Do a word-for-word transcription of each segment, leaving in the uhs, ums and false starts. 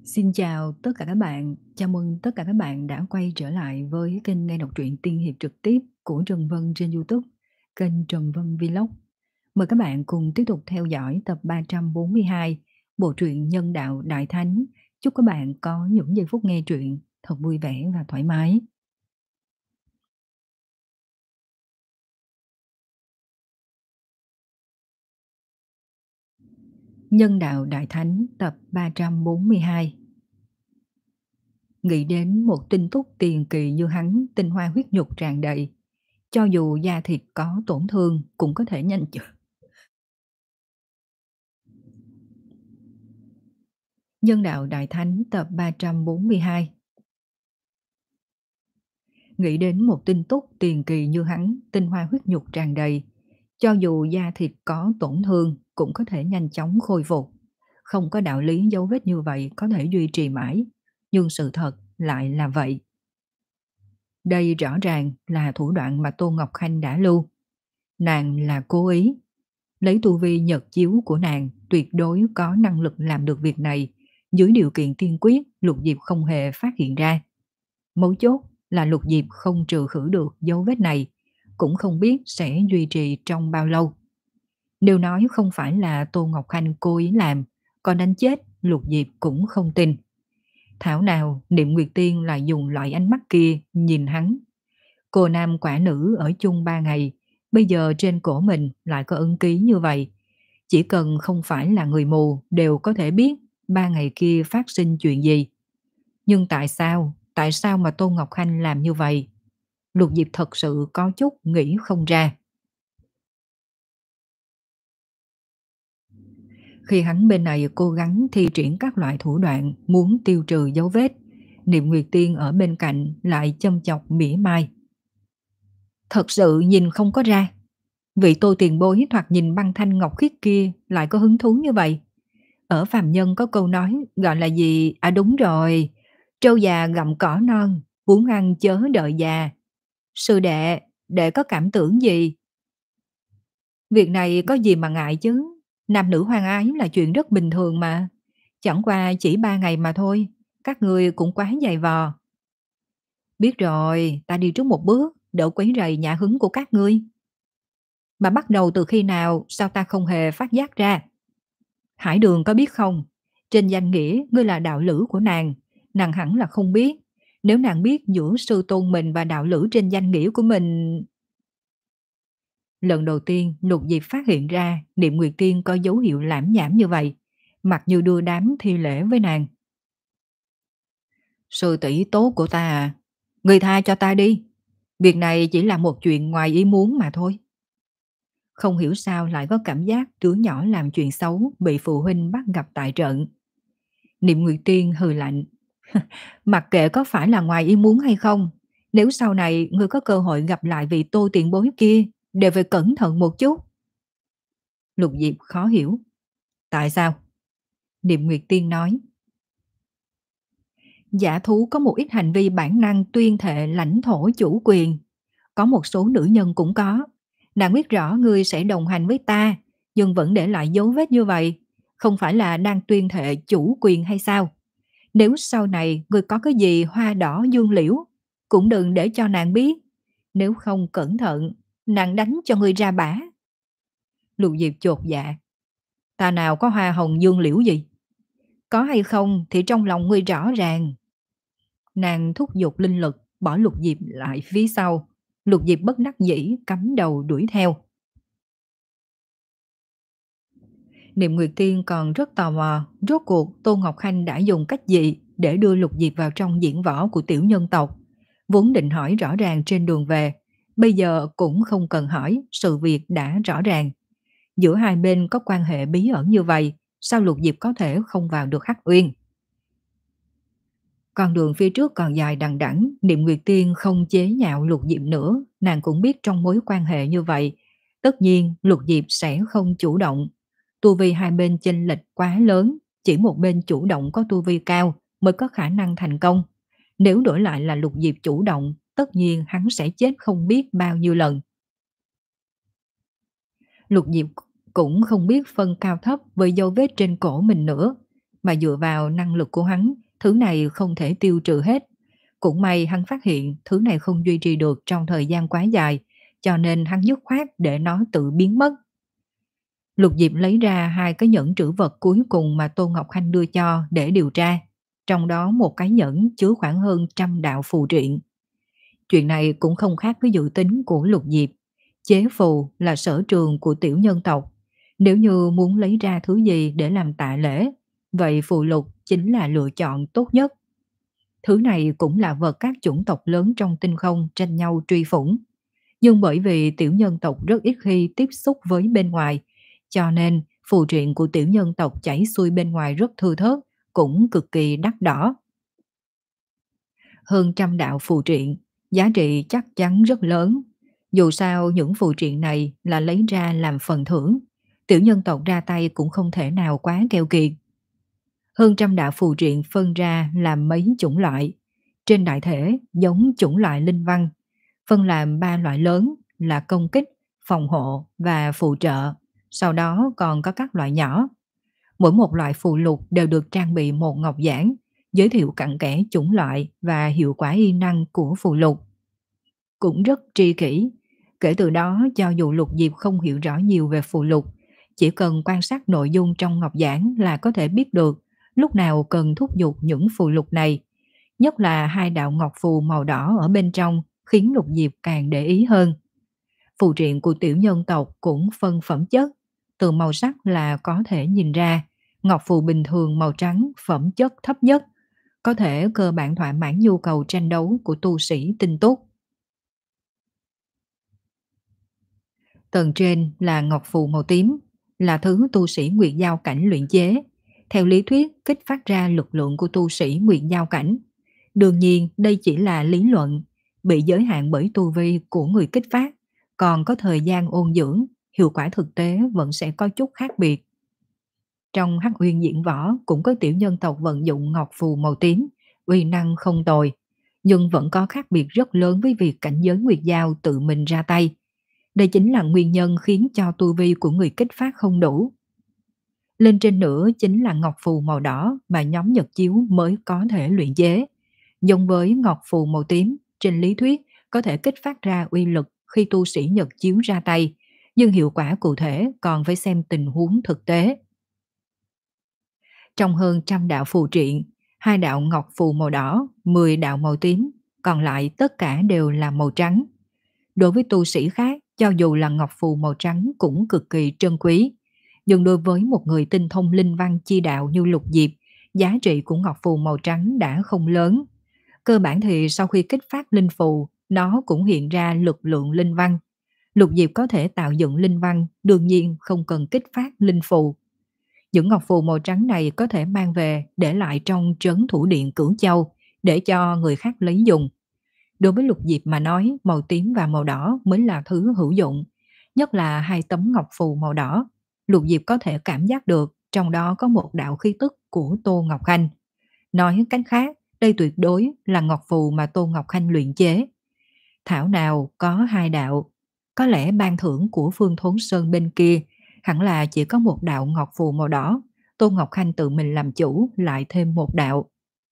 Xin chào tất cả các bạn, chào mừng tất cả các bạn đã quay trở lại với kênh nghe đọc truyện tiên hiệp trực tiếp của Trần Vân trên YouTube, kênh Trần Vân Vlog. Mời các bạn cùng tiếp tục theo dõi tập ba trăm bốn mươi hai, bộ truyện Nhân đạo Đại Thánh. Chúc các bạn có những giây phút nghe truyện thật vui vẻ và thoải mái. Nhân đạo Đại Thánh tập ba trăm bốn mươi hai. Nghĩ đến một tinh túc tiền kỳ như hắn, tinh hoa huyết nhục tràn đầy, cho dù da thịt có tổn thương cũng có thể nhanh chóng. Nhân đạo Đại Thánh tập ba trăm bốn mươi hai. Nghĩ đến một tinh túc tiền kỳ như hắn, tinh hoa huyết nhục tràn đầy, cho dù da thịt có tổn thương cũng có thể nhanh chóng khôi phục. Không có đạo lý dấu vết như vậy có thể duy trì mãi, nhưng sự thật lại là vậy. Đây rõ ràng là thủ đoạn mà Tô Ngọc Khanh đã lưu. Nàng là cố ý. Lấy tu vi nhật chiếu của nàng tuyệt đối có năng lực làm được việc này, dưới điều kiện tiên quyết Lục Diệp không hề phát hiện ra. Mấu chốt là Lục Diệp không trừ khử được dấu vết này, cũng không biết sẽ duy trì trong bao lâu. Nếu nói không phải là Tô Ngọc Khanh cố ý làm, còn đánh chết Lục Diệp cũng không tin. Thảo nào Niệm Nguyệt Tiên lại dùng loại ánh mắt kia nhìn hắn. Cô nam quả nữ ở chung ba ngày, bây giờ trên cổ mình lại có ấn ký như vậy. Chỉ cần không phải là người mù đều có thể biết ba ngày kia phát sinh chuyện gì. Nhưng tại sao, tại sao mà Tôn Ngọc Khanh làm như vậy? Lục Diệp thật sự có chút nghĩ không ra. Khi hắn bên này cố gắng thi triển các loại thủ đoạn muốn tiêu trừ dấu vết, Niệm Nguyệt Tiên ở bên cạnh lại châm chọc mỉa mai. Thật sự nhìn không có ra. Vị Tô tiền bối thoạt nhìn băng thanh ngọc khiết kia lại có hứng thú như vậy. Ở phàm nhân có câu nói gọi là gì? À đúng rồi, trâu già gặm cỏ non, muốn ăn chớ đợi già. Sư đệ, đệ có cảm tưởng gì? Việc này có gì mà ngại chứ? Nam nữ hoang ái là chuyện rất bình thường mà. Chẳng qua chỉ ba ngày mà thôi, các người cũng quá dày vò. Biết rồi, ta đi trước một bước, đỡ quấy rầy nhã hứng của các ngươi. Mà bắt đầu từ khi nào sao ta không hề phát giác ra? Hải Đường có biết không? Trên danh nghĩa ngươi là đạo lữ của nàng, nàng hẳn là không biết. Nếu nàng biết giữa sư tôn mình và đạo lữ trên danh nghĩa của mình... Lần đầu tiên Lục Diệp phát hiện ra Niệm Nguyệt Tiên có dấu hiệu lãm nhảm như vậy, mặc như đưa đám thi lễ với nàng. Sư tỷ tốt của ta à, người tha cho ta đi. Việc này chỉ là một chuyện ngoài ý muốn mà thôi. Không hiểu sao lại có cảm giác đứa nhỏ làm chuyện xấu bị phụ huynh bắt gặp tại trận. Niệm Nguyệt Tiên hừ lạnh. Mặc kệ có phải là ngoài ý muốn hay không, nếu sau này ngươi có cơ hội gặp lại vị Tô tiền bối kia, đều phải cẩn thận một chút. Lục Diệp khó hiểu. Tại sao? Niệm Nguyệt Tiên nói. Giả thú có một ít hành vi bản năng tuyên thệ lãnh thổ chủ quyền. Có một số nữ nhân cũng có. Nàng biết rõ ngươi sẽ đồng hành với ta, nhưng vẫn để lại dấu vết như vậy. Không phải là đang tuyên thệ chủ quyền hay sao? Nếu sau này ngươi có cái gì hoa đỏ dương liễu, cũng đừng để cho nàng biết. Nếu không cẩn thận, nàng đánh cho ngươi ra bả. Lục Diệp chột dạ. Ta nào có hoa hồng dương liễu gì? Có hay không thì trong lòng ngươi rõ ràng. Nàng thúc giục linh lực, bỏ Lục Diệp lại phía sau. Lục Diệp bất đắc dĩ cắm đầu đuổi theo. Niệm Nguyệt Tiên còn rất tò mò, rốt cuộc Tô Ngọc Khanh đã dùng cách gì để đưa Lục Diệp vào trong diễn võ của tiểu nhân tộc. Vốn định hỏi rõ ràng trên đường về, bây giờ cũng không cần hỏi, sự việc đã rõ ràng. Giữa hai bên có quan hệ bí ẩn như vậy, sao Lục Diệp có thể không vào được Hắc Uyên? Con đường phía trước còn dài đằng đẵng, Niệm Nguyệt Tiên không chế nhạo Lục Diệp nữa, nàng cũng biết trong mối quan hệ như vậy, tất nhiên Lục Diệp sẽ không chủ động. Tu vi hai bên chênh lệch quá lớn, chỉ một bên chủ động có tu vi cao mới có khả năng thành công. Nếu đổi lại là Lục Diệp chủ động, tất nhiên hắn sẽ chết không biết bao nhiêu lần. Lục Diệp cũng không biết phân cao thấp với dấu vết trên cổ mình nữa, mà dựa vào năng lực của hắn, thứ này không thể tiêu trừ hết. Cũng may hắn phát hiện thứ này không duy trì được trong thời gian quá dài, cho nên hắn dứt khoát để nó tự biến mất. Lục Diệp lấy ra hai cái nhẫn trữ vật cuối cùng mà Tô Ngọc Khanh đưa cho để điều tra. Trong đó một cái nhẫn chứa khoảng hơn trăm đạo phù triện. Chuyện này cũng không khác với dự tính của Lục Diệp. Chế phù là sở trường của tiểu nhân tộc. Nếu như muốn lấy ra thứ gì để làm tạ lễ, vậy phù lục chính là lựa chọn tốt nhất. Thứ này cũng là vật các chủng tộc lớn trong tinh không tranh nhau truy phủng. Nhưng bởi vì tiểu nhân tộc rất ít khi tiếp xúc với bên ngoài, cho nên phù triện của tiểu nhân tộc chảy xuôi bên ngoài rất thưa thớt, cũng cực kỳ đắt đỏ. Hơn trăm đạo phù triện, giá trị chắc chắn rất lớn. Dù sao những phù triện này là lấy ra làm phần thưởng, tiểu nhân tộc ra tay cũng không thể nào quá keo kiệt. Hơn trăm đạo phù triện phân ra làm mấy chủng loại, trên đại thể giống chủng loại linh văn, phân làm ba loại lớn là công kích, phòng hộ và phụ trợ, sau đó còn có các loại nhỏ. Mỗi một loại phù lục đều được trang bị một ngọc giản, giới thiệu cặn kẽ chủng loại và hiệu quả y năng của phù lục. Cũng rất tri kỷ, kể từ đó cho dù Lục Diệp không hiểu rõ nhiều về phù lục, chỉ cần quan sát nội dung trong ngọc giản là có thể biết được lúc nào cần thúc giục những phù lục này. Nhất là hai đạo ngọc phù màu đỏ ở bên trong khiến Lục Diệp càng để ý hơn. Phù triện của tiểu nhân tộc cũng phân phẩm chất, từ màu sắc là có thể nhìn ra, ngọc phù bình thường màu trắng phẩm chất thấp nhất, có thể cơ bản thỏa mãn nhu cầu tranh đấu của tu sĩ tinh túc. Tầng trên là ngọc phù màu tím, là thứ tu sĩ Nguyệt Giao cảnh luyện chế. Theo lý thuyết, kích phát ra lực lượng của tu sĩ Nguyệt Giao cảnh. Đương nhiên, đây chỉ là lý luận, bị giới hạn bởi tu vi của người kích phát, còn có thời gian ôn dưỡng, hiệu quả thực tế vẫn sẽ có chút khác biệt. Trong Hắc Uyên diễn võ cũng có tiểu nhân tộc vận dụng ngọc phù màu tím, uy năng không tồi, nhưng vẫn có khác biệt rất lớn với việc cảnh giới Nguyệt Giao tự mình ra tay. Đây chính là nguyên nhân khiến cho tu vi của người kích phát không đủ. Lên trên nữa chính là ngọc phù màu đỏ mà nhóm Nhật Chiếu mới có thể luyện chế. Giống với ngọc phù màu tím, trên lý thuyết có thể kích phát ra uy lực khi tu sĩ Nhật Chiếu ra tay, nhưng hiệu quả cụ thể còn phải xem tình huống thực tế. Trong hơn trăm đạo phù triện, hai đạo ngọc phù màu đỏ, mười đạo màu tím, còn lại tất cả đều là màu trắng. Đối với tu sĩ khác, cho dù là ngọc phù màu trắng cũng cực kỳ trân quý. Nhưng đối với một người tinh thông linh văn chi đạo như Lục Diệp, giá trị của ngọc phù màu trắng đã không lớn. Cơ bản thì sau khi kích phát linh phù, nó cũng hiện ra lực lượng linh văn. Lục Diệp có thể tạo dựng linh văn, đương nhiên không cần kích phát linh phù. Những ngọc phù màu trắng này có thể mang về để lại trong trấn thủ điện Cửu Châu để cho người khác lấy dùng. Đối với Lục Diệp mà nói, màu tím và màu đỏ mới là thứ hữu dụng, nhất là hai tấm ngọc phù màu đỏ. Lục Diệp có thể cảm giác được trong đó có một đạo khí tức của Tô Ngọc Khanh. Nói cách khác, đây tuyệt đối là ngọc phù mà Tô Ngọc Khanh luyện chế. Thảo nào có hai đạo, có lẽ ban thưởng của Phương Thốn Sơn bên kia hẳn là chỉ có một đạo ngọc phù màu đỏ, Tô Ngọc Khanh tự mình làm chủ lại thêm một đạo.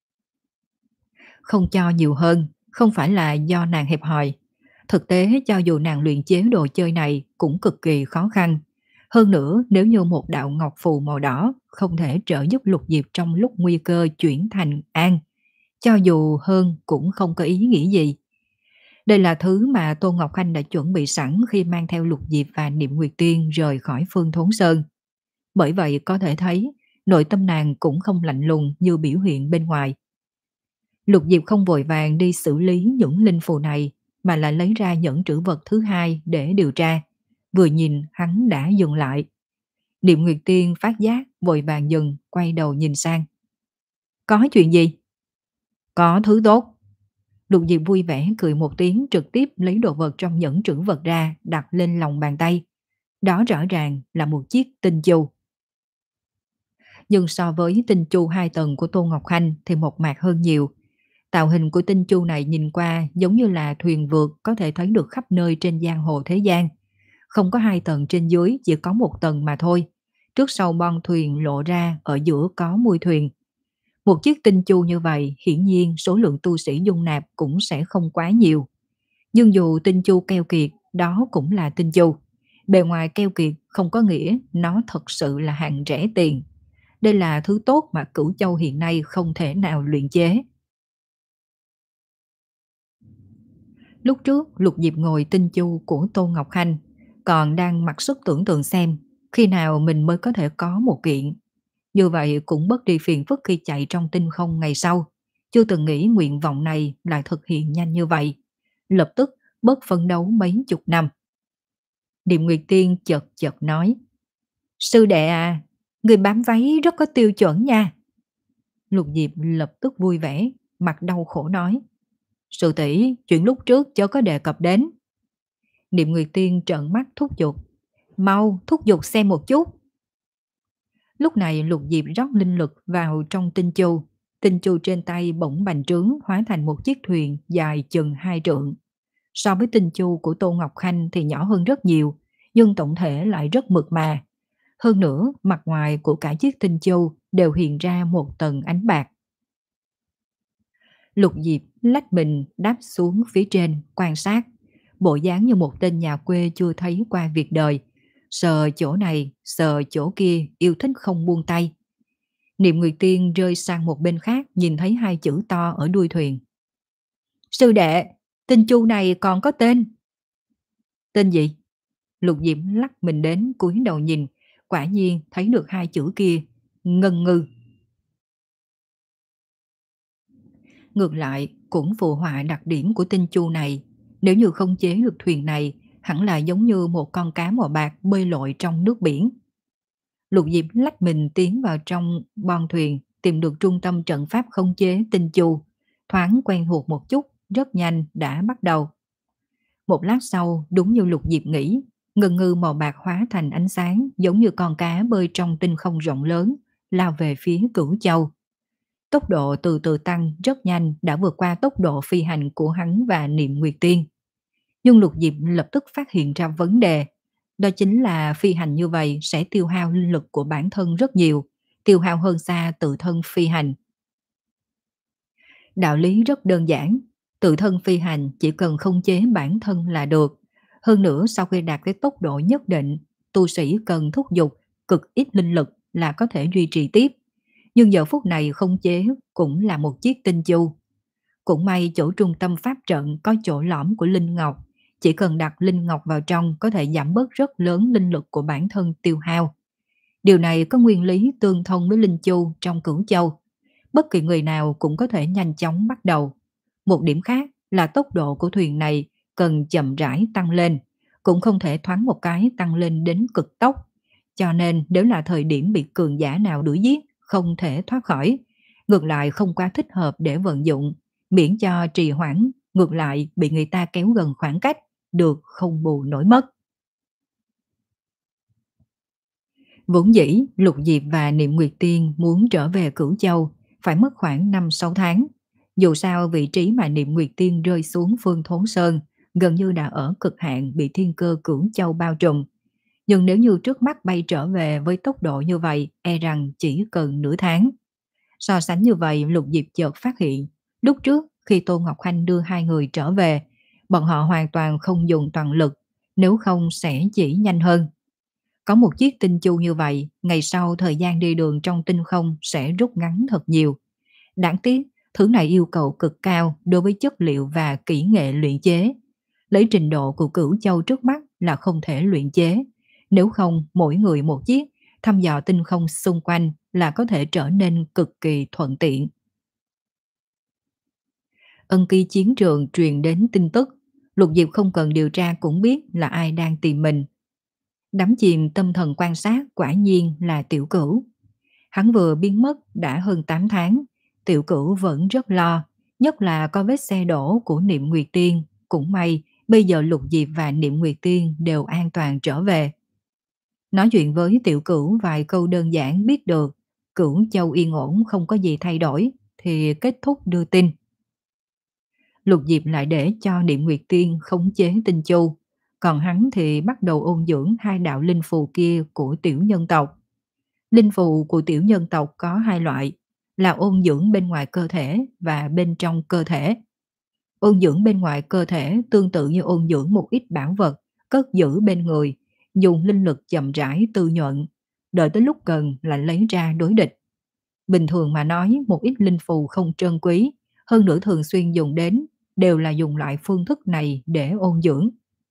Không cho nhiều hơn, không phải là do nàng hẹp hòi. Thực tế cho dù nàng luyện chế đồ chơi này cũng cực kỳ khó khăn. Hơn nữa nếu như một đạo ngọc phù màu đỏ không thể trợ giúp Lục Diệp trong lúc nguy cơ chuyển thành an, cho dù hơn cũng không có ý nghĩa gì. Đây là thứ mà Tô Ngọc Khanh đã chuẩn bị sẵn khi mang theo Lục Diệp và Niệm Nguyệt Tiên rời khỏi Phương Thốn Sơn. Bởi vậy có thể thấy nội tâm nàng cũng không lạnh lùng như biểu hiện bên ngoài. Lục Diệp không vội vàng đi xử lý những linh phù này, mà lại lấy ra nhẫn trữ vật thứ hai để điều tra. Vừa nhìn hắn đã dừng lại. Niệm Nguyệt Tiên phát giác vội vàng dừng, quay đầu nhìn sang. Có chuyện gì? Có thứ tốt. Lục Diệp vui vẻ cười một tiếng, trực tiếp lấy đồ vật trong nhẫn trữ vật ra, đặt lên lòng bàn tay. Đó rõ ràng là một chiếc tinh chu. Nhưng so với tinh chu hai tầng của Tô Ngọc Khanh thì một mạc hơn nhiều. Tạo hình của tinh chu này nhìn qua giống như là thuyền vượt có thể thấy được khắp nơi trên giang hồ thế gian. Không có hai tầng trên dưới, chỉ có một tầng mà thôi. trước sau bon thuyền lộ ra ở giữa có mui thuyền. Một chiếc tinh chu như vậy, hiển nhiên số lượng tu sĩ dung nạp cũng sẽ không quá nhiều. Nhưng dù tinh chu keo kiệt, đó cũng là tinh chu. Bề ngoài keo kiệt không có nghĩa nó thật sự là hàng rẻ tiền. Đây là thứ tốt mà Cửu Châu hiện nay không thể nào luyện chế. Lúc trước, Lục Diệp ngồi tinh chu của Tô Ngọc Khanh, còn đang mặc sức tưởng tượng xem khi nào mình mới có thể có một kiện. Như vậy cũng bớt đi phiền phức khi chạy trong tinh không ngày sau. Chưa từng nghĩ nguyện vọng này lại thực hiện nhanh như vậy. Lập tức bớt phấn đấu mấy chục năm. Điềm Nguyệt Tiên chợt chợt nói: Sư đệ à, người bám váy rất có tiêu chuẩn nha. Lục Diệp lập tức vui vẻ, mặt đau khổ nói: Sư tỷ, chuyện lúc trước chớ có đề cập đến. Niệm Nguyệt Tiên trợn mắt thúc giục: Mau thúc giục xem một chút. Lúc này Lục Diệp rót linh lực vào trong tinh chu. Tinh chu trên tay bỗng bành trướng hóa thành một chiếc thuyền dài chừng hai trượng. So với tinh chu của Tô Ngọc Khanh thì nhỏ hơn rất nhiều, nhưng tổng thể lại rất mượt mà. Hơn nữa, mặt ngoài của cả chiếc tinh chu đều hiện ra một tầng ánh bạc. Lục Diệp lách mình đáp xuống phía trên, quan sát. Bộ dáng như một tên nhà quê chưa thấy qua việc đời. Sờ chỗ này, sờ chỗ kia, yêu thích không buông tay. Niệm Nguyệt Tiên rơi sang một bên khác, nhìn thấy hai chữ to ở đuôi thuyền. Sư đệ, tinh chu này còn có tên. Tên gì? Lục Diệp lắc mình đến cúi đầu nhìn, quả nhiên thấy được hai chữ kia, Ngân Ngư. Ngược lại, cũng phù họa đặc điểm của tinh chu này. Nếu như không chế được thuyền này, hẳn là giống như một con cá mò bạc bơi lội trong nước biển. Lục Diệp lách mình tiến vào trong bon thuyền, tìm được trung tâm trận pháp khống chế tinh chu. Thoáng quen thuộc một chút, rất nhanh đã bắt đầu. Một lát sau, đúng như Lục Diệp nghĩ, ngân ngư màu bạc hóa thành ánh sáng giống như con cá bơi trong tinh không rộng lớn, lao về phía Cửu Châu. Tốc độ từ từ tăng rất nhanh, đã vượt qua tốc độ phi hành của hắn và Niệm Nguyệt Tiên. Nhưng Lục Diệp lập tức phát hiện ra vấn đề. Đó chính là phi hành như vậy sẽ tiêu hao linh lực của bản thân rất nhiều, tiêu hao hơn xa tự thân phi hành. Đạo lý rất đơn giản, tự thân phi hành chỉ cần khống chế bản thân là được. Hơn nữa sau khi đạt cái tốc độ nhất định, tu sĩ cần thúc giục cực ít linh lực là có thể duy trì tiếp. Nhưng giờ phút này khống chế cũng là một chiếc tinh chu. Cũng may chỗ trung tâm pháp trận có chỗ lõm của Linh Ngọc. Chỉ cần đặt Linh Ngọc vào trong có thể giảm bớt rất lớn linh lực của bản thân tiêu hao. Điều này có nguyên lý tương thông với Linh Chu trong Cửu Châu. Bất kỳ người nào cũng có thể nhanh chóng bắt đầu. Một điểm khác là tốc độ của thuyền này cần chậm rãi tăng lên, cũng không thể thoáng một cái tăng lên đến cực tốc. Cho nên nếu là thời điểm bị cường giả nào đuổi giết, không thể thoát khỏi, ngược lại không quá thích hợp để vận dụng, miễn cho trì hoãn, ngược lại bị người ta kéo gần khoảng cách, được không bù nổi mất. Vốn dĩ, Lục Diệp và Niệm Nguyệt Tiên muốn trở về Cửu Châu, phải mất khoảng năm sáu tháng. Dù sao vị trí mà Niệm Nguyệt Tiên rơi xuống Phương Thốn Sơn, gần như đã ở cực hạn bị thiên cơ Cửu Châu bao trùm. Nhưng nếu như trước mắt bay trở về với tốc độ như vậy, e rằng chỉ cần nửa tháng. So sánh như vậy, Lục Diệp chợt phát hiện, lúc trước khi Tô Ngọc Khanh đưa hai người trở về, bọn họ hoàn toàn không dùng toàn lực, nếu không sẽ chỉ nhanh hơn. Có một chiếc tinh chu như vậy, ngày sau thời gian đi đường trong tinh không sẽ rút ngắn thật nhiều. Đáng tiếc, thứ này yêu cầu cực cao đối với chất liệu và kỹ nghệ luyện chế. Lấy trình độ của Cửu Châu trước mắt là không thể luyện chế. Nếu không, mỗi người một chiếc, thăm dò tinh không xung quanh là có thể trở nên cực kỳ thuận tiện. Ân Kỳ chiến trường truyền đến tin tức, Lục Diệp không cần điều tra cũng biết là ai đang tìm mình. Đắm chìm tâm thần quan sát quả nhiên là Tiểu Cửu. Hắn vừa biến mất đã hơn tám tháng, Tiểu Cửu vẫn rất lo, nhất là có vết xe đổ của Niệm Nguyệt Tiên. Cũng may, bây giờ Lục Diệp và Niệm Nguyệt Tiên đều an toàn trở về. Nói chuyện với Tiểu Cửu vài câu đơn giản biết được, Cửu Châu yên ổn không có gì thay đổi, thì kết thúc đưa tin. Lục Diệp lại để cho Niệm Nguyệt Tiên khống chế tinh chu, còn hắn thì bắt đầu ôn dưỡng hai đạo linh phù kia của tiểu nhân tộc. Linh phù của tiểu nhân tộc có hai loại, là ôn dưỡng bên ngoài cơ thể và bên trong cơ thể. Ôn dưỡng bên ngoài cơ thể tương tự như ôn dưỡng một ít bảo vật, cất giữ bên người, dùng linh lực chậm rãi tư nhuận, đợi tới lúc cần là lấy ra đối địch. Bình thường mà nói, một ít linh phù không trân quý, hơn nữa thường xuyên dùng đến, đều là dùng loại phương thức này để ôn dưỡng.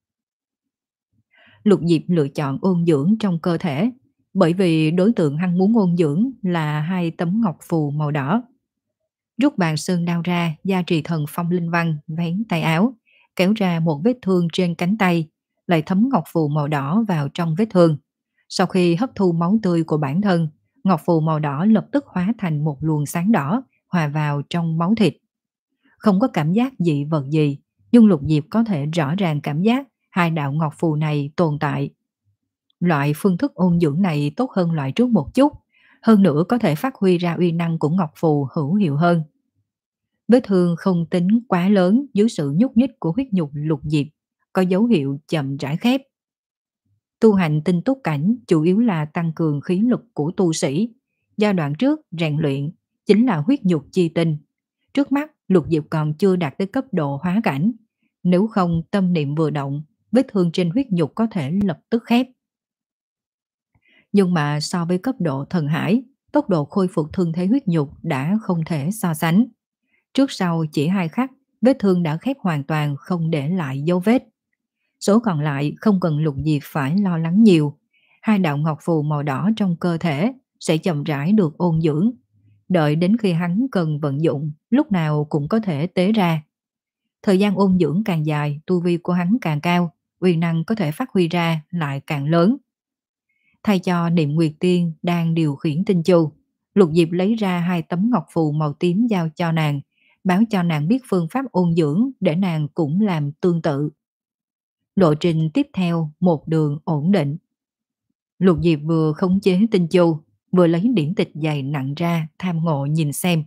Lục Diệp lựa chọn ôn dưỡng trong cơ thể, bởi vì đối tượng hắn muốn ôn dưỡng là hai tấm ngọc phù màu đỏ. Rút bàn sơn đao ra, gia trì thần phong linh văn, vén tay áo, kéo ra một vết thương trên cánh tay, lại thấm ngọc phù màu đỏ vào trong vết thương. Sau khi hấp thu máu tươi của bản thân, ngọc phù màu đỏ lập tức hóa thành một luồng sáng đỏ, hòa vào trong máu thịt. Không có cảm giác dị vật gì, nhưng Lục Diệp có thể rõ ràng cảm giác hai đạo ngọc phù này tồn tại. Loại phương thức ôn dưỡng này tốt hơn loại trước một chút, hơn nữa có thể phát huy ra uy năng của ngọc phù hữu hiệu hơn. Vết thương không tính quá lớn dưới sự nhúc nhích của huyết nhục Lục Diệp, có dấu hiệu chậm rãi khép. Tu hành tinh túc cảnh chủ yếu là tăng cường khí lực của tu sĩ. Giai đoạn trước rèn luyện chính là huyết nhục chi tinh. Trước mắt Lục Diệp còn chưa đạt tới cấp độ hóa cảnh. Nếu không tâm niệm vừa động, vết thương trên huyết nhục có thể lập tức khép. Nhưng mà so với cấp độ thần hải, tốc độ khôi phục thương thế huyết nhục đã không thể so sánh. Trước sau chỉ hai khắc, vết thương đã khép hoàn toàn không để lại dấu vết. Số còn lại không cần Lục Diệp phải lo lắng nhiều. Hai đạo ngọc phù màu đỏ trong cơ thể sẽ chậm rãi được ôn dưỡng. Đợi đến khi hắn cần vận dụng, lúc nào cũng có thể tế ra. Thời gian ôn dưỡng càng dài, tu vi của hắn càng cao, uy năng có thể phát huy ra lại càng lớn. Thay cho Niệm Nguyệt Tiên đang điều khiển tinh chu, Lục Diệp lấy ra hai tấm ngọc phù màu tím giao cho nàng, báo cho nàng biết phương pháp ôn dưỡng để nàng cũng làm tương tự. Lộ trình tiếp theo một đường ổn định. Lục Diệp vừa khống chế tinh chu, vừa lấy điển tịch dày nặng ra tham ngộ nhìn xem.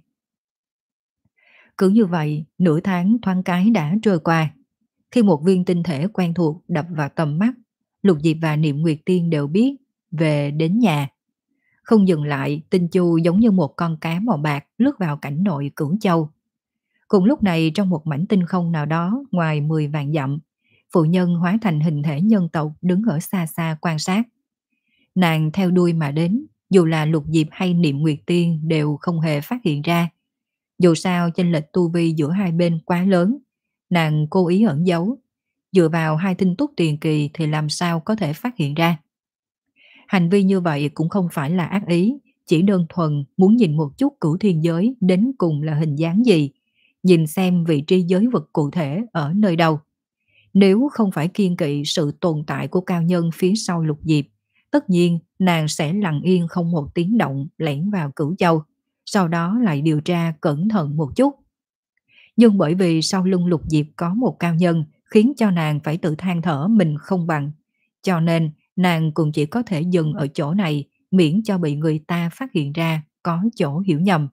Cứ như vậy, nửa tháng thoáng cái đã trôi qua. Khi một viên tinh thể quen thuộc đập vào tầm mắt, Lục Diệp và Niệm Nguyệt Tiên đều biết về đến nhà. Không dừng lại, tinh chu giống như một con cá màu bạc lướt vào cảnh nội Cửu Châu. Cùng lúc này trong một mảnh tinh không nào đó ngoài mười vạn dặm, phụ nhân hóa thành hình thể nhân tộc đứng ở xa xa quan sát. Nàng theo đuôi mà đến, dù là Lục Diệp hay Niệm Nguyệt Tiên đều không hề phát hiện ra. Dù sao chênh lệch tu vi giữa hai bên quá lớn, nàng cố ý ẩn giấu. Dựa vào hai tinh túc tiền kỳ thì làm sao có thể phát hiện ra. Hành vi như vậy cũng không phải là ác ý, chỉ đơn thuần muốn nhìn một chút cửu thiên giới đến cùng là hình dáng gì, nhìn xem vị trí giới vực cụ thể ở nơi đâu. Nếu không phải kiên kỵ sự tồn tại của cao nhân phía sau Lục Diệp, tất nhiên nàng sẽ lặng yên không một tiếng động lẻn vào Cửu Châu, sau đó lại điều tra cẩn thận một chút. Nhưng bởi vì sau lưng Lục Diệp có một cao nhân khiến cho nàng phải tự than thở mình không bằng, cho nên nàng cũng chỉ có thể dừng ở chỗ này miễn cho bị người ta phát hiện ra có chỗ hiểu nhầm.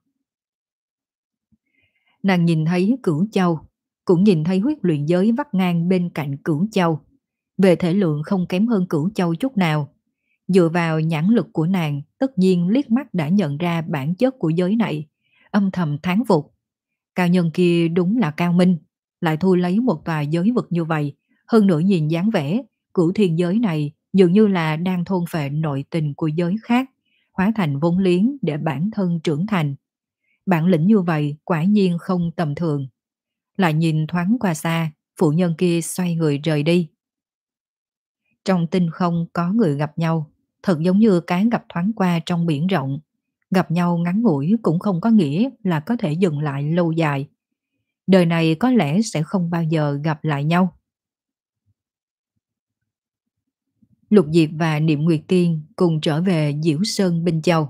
Nàng nhìn thấy Cửu Châu, cũng nhìn thấy huyết luyện giới vắt ngang bên cạnh Cửu Châu. Về thể lượng không kém hơn Cửu Châu chút nào. Dựa vào nhãn lực của nàng, tất nhiên liếc mắt đã nhận ra bản chất của giới này, âm thầm thán phục. Cao nhân kia đúng là cao minh, lại thu lấy một tòa giới vực như vậy. Hơn nữa nhìn dáng vẻ, cửu thiên giới này dường như là đang thôn phệ nội tình của giới khác, hóa thành vốn liếng để bản thân trưởng thành. Bản lĩnh như vậy quả nhiên không tầm thường. Lại nhìn thoáng qua xa, phụ nhân kia xoay người rời đi. Trong tinh không có người gặp nhau, thật giống như cá gặp thoáng qua trong biển rộng. Gặp nhau ngắn ngủi cũng không có nghĩa là có thể dừng lại lâu dài. Đời này có lẽ sẽ không bao giờ gặp lại nhau. Lục Diệp và Niệm Nguyệt Tiên cùng trở về Diễu Sơn Binh Châu.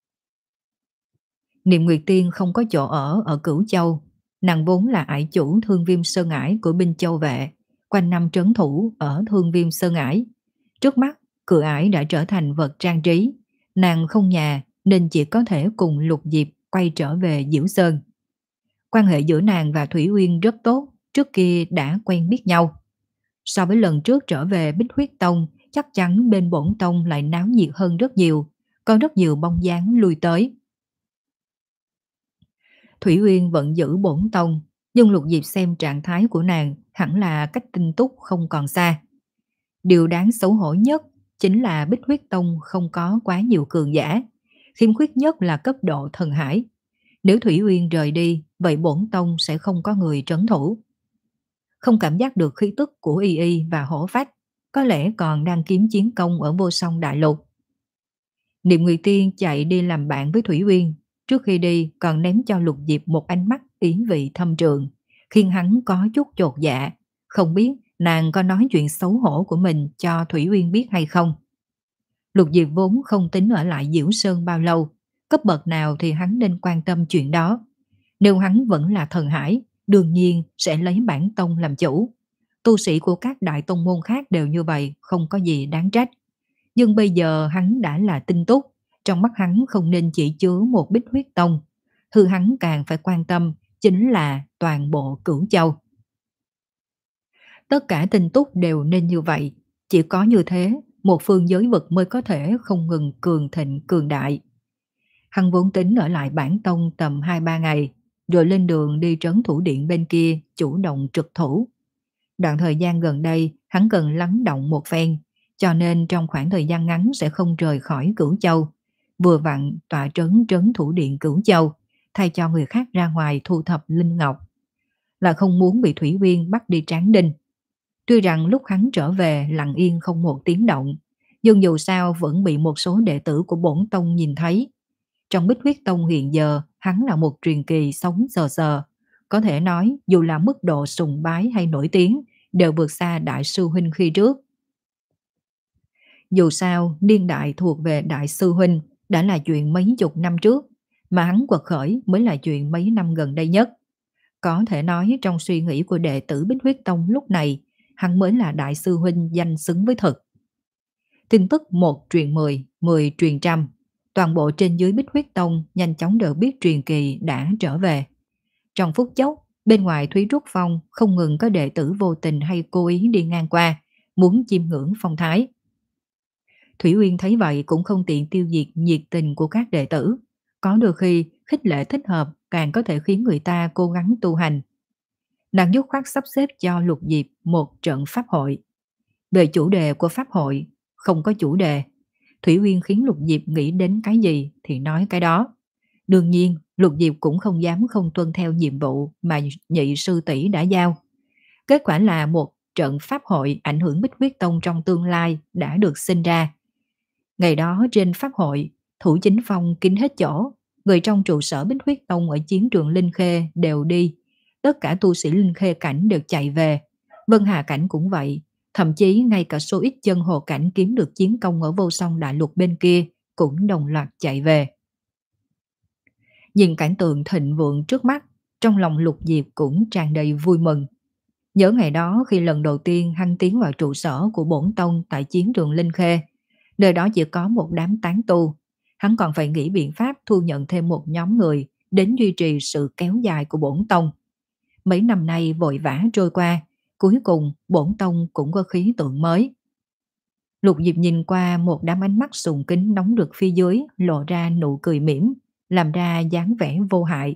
Niệm Nguyệt Tiên không có chỗ ở ở Cửu Châu. Nàng vốn là ải chủ Thương Viêm Sơn Ải của Binh Châu Vệ, quanh năm trấn thủ ở Thương Viêm Sơn Ải. Trước mắt, cửa ải đã trở thành vật trang trí. Nàng không nhà nên chỉ có thể cùng Lục Diệp quay trở về Diễu Sơn. Quan hệ giữa nàng và Thủy Uyên rất tốt, trước kia đã quen biết nhau. So với lần trước trở về Bích Huyết Tông, chắc chắn bên Bổn Tông lại náo nhiệt hơn rất nhiều, có rất nhiều bóng dáng lui tới. Thủy Uyên vẫn giữ bổn tông, nhưng Lục Diệp xem trạng thái của nàng hẳn là cách tinh túc không còn xa. Điều đáng xấu hổ nhất chính là Bích Huyết Tông không có quá nhiều cường giả, khiếm khuyết nhất là cấp độ thần hải. Nếu Thủy Uyên rời đi, vậy bổn tông sẽ không có người trấn thủ. Không cảm giác được khí tức của Y Y và hổ phách, có lẽ còn đang kiếm chiến công ở vô song đại lục. Niệm Nguyệt Tiên chạy đi làm bạn với Thủy Uyên, trước khi đi còn ném cho Lục Diệp một ánh mắt ý vị thâm trường, khiến hắn có chút chột dạ, không biết nàng có nói chuyện xấu hổ của mình cho Thủy Uyên biết hay không. Lục Diệp vốn không tính ở lại Diễu Sơn bao lâu, cấp bậc nào thì hắn nên quan tâm chuyện đó. Nếu hắn vẫn là thần hải, đương nhiên sẽ lấy bản tông làm chủ. Tu sĩ của các đại tông môn khác đều như vậy, không có gì đáng trách. Nhưng bây giờ hắn đã là tinh túc, trong mắt hắn không nên chỉ chứa một Bích Huyết Tông. Thứ hắn càng phải quan tâm chính là toàn bộ Cửu Châu. Tất cả tinh túc đều nên như vậy, chỉ có như thế, một phương giới vực mới có thể không ngừng cường thịnh cường đại. Hắn vốn tính ở lại bản tông tầm hai ba ngày, rồi lên đường đi trấn thủ điện bên kia chủ động trực thủ. Đoạn thời gian gần đây, hắn cần lắng động một phen, cho nên trong khoảng thời gian ngắn sẽ không rời khỏi Cửu Châu. Vừa vặn tọa trấn trấn thủ điện Cửu Châu, thay cho người khác ra ngoài thu thập linh ngọc. Là không muốn bị Thủy Uyên bắt đi tráng đinh. Tuy rằng lúc hắn trở về lặng yên không một tiếng động, nhưng dù sao vẫn bị một số đệ tử của bổn tông nhìn thấy. Trong Bích Huyết Tông hiện giờ, hắn là một truyền kỳ sống sờ sờ. Có thể nói, dù là mức độ sùng bái hay nổi tiếng, đều vượt xa đại sư huynh khi trước. Dù sao, niên đại thuộc về đại sư huynh đã là chuyện mấy chục năm trước, mà hắn quật khởi mới là chuyện mấy năm gần đây nhất. Có thể nói trong suy nghĩ của đệ tử Bích Huyết Tông lúc này, hắn mới là đại sư huynh danh xứng với thực. Tin tức một truyền mười, mười truyền trăm. Toàn bộ trên dưới Bích Huyết Tông nhanh chóng đều biết truyền kỳ đã trở về. Trong phút chốc, bên ngoài Thúy Trúc Phong không ngừng có đệ tử vô tình hay cố ý đi ngang qua, muốn chiêm ngưỡng phong thái. Thủy Uyên thấy vậy cũng không tiện tiêu diệt nhiệt tình của các đệ tử. Có đôi khi, khích lệ thích hợp càng có thể khiến người ta cố gắng tu hành. Nàng dứt khoát sắp xếp cho Lục Diệp một trận pháp hội. Về chủ đề của pháp hội, không có chủ đề. Thủy Uyên khiến Lục Diệp nghĩ đến cái gì thì nói cái đó. Đương nhiên, Lục Diệp cũng không dám không tuân theo nhiệm vụ mà nhị sư tỷ đã giao. Kết quả là một trận pháp hội ảnh hưởng Bích Huyết Tông trong tương lai đã được sinh ra. Ngày đó trên pháp hội, Thủ Chính Phong kín hết chỗ, người trong trụ sở Bích Huyết Tông ở chiến trường Linh Khê đều đi. Tất cả tu sĩ Linh Khê cảnh đều chạy về. Vân Hà cảnh cũng vậy, thậm chí ngay cả số ít chân hồ cảnh kiếm được chiến công ở vô song đại lục bên kia cũng đồng loạt chạy về. Nhìn cảnh tượng thịnh vượng trước mắt, trong lòng Lục Diệp cũng tràn đầy vui mừng. Nhớ ngày đó khi lần đầu tiên hắn tiến vào trụ sở của bổn tông tại chiến trường Linh Khê, nơi đó chỉ có một đám tán tu, hắn còn phải nghĩ biện pháp thu nhận thêm một nhóm người đến duy trì sự kéo dài của bổn tông. Mấy năm nay vội vã trôi qua, cuối cùng bổn tông cũng có khí tượng mới. Lục Diệp nhìn qua một đám ánh mắt sùng kính nóng rực phía dưới, lộ ra nụ cười mỉm, làm ra dáng vẻ vô hại.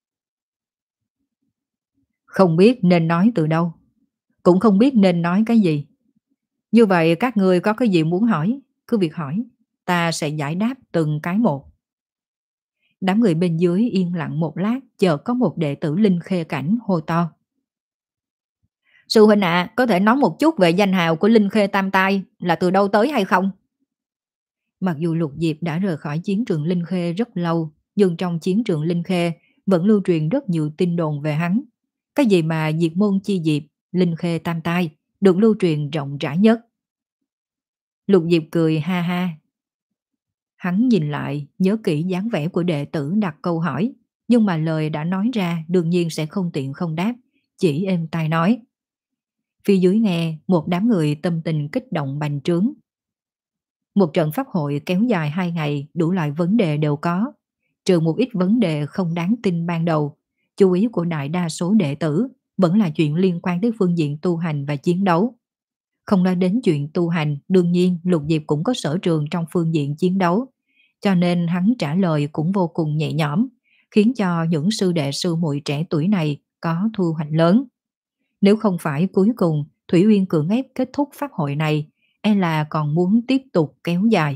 Không biết nên nói từ đâu, cũng không biết nên nói cái gì. Như vậy các ngươi có cái gì muốn hỏi, cứ việc hỏi, ta sẽ giải đáp từng cái một. Đám người bên dưới yên lặng một lát, chợt có một đệ tử Linh Khê cảnh hô to. Sư huynh ạ, à, có thể nói một chút về danh hào của Linh Khê Tam Tai là từ đâu tới hay không? Mặc dù Lục Diệp đã rời khỏi chiến trường Linh Khê rất lâu, nhưng trong chiến trường Linh Khê vẫn lưu truyền rất nhiều tin đồn về hắn. Cái gì mà diệt môn chi diệp, Linh Khê Tam Tai được lưu truyền rộng rãi nhất. Lục Diệp cười ha ha. Hắn nhìn lại, nhớ kỹ dáng vẻ của đệ tử đặt câu hỏi, nhưng mà lời đã nói ra đương nhiên sẽ không tiện không đáp, chỉ êm tai nói. Phía dưới nghe, một đám người tâm tình kích động bành trướng. Một trận pháp hội kéo dài hai ngày, đủ loại vấn đề đều có. Trừ một ít vấn đề không đáng tin ban đầu, chú ý của đại đa số đệ tử vẫn là chuyện liên quan đến phương diện tu hành và chiến đấu. Không nói đến chuyện tu hành, đương nhiên Lục Diệp cũng có sở trường trong phương diện chiến đấu. cho nên hắn trả lời cũng vô cùng nhẹ nhõm, khiến cho những sư đệ sư muội trẻ tuổi này có thu hoạch lớn. Nếu không phải cuối cùng Thủy Uyên cưỡng ép kết thúc pháp hội này, e là còn muốn tiếp tục kéo dài.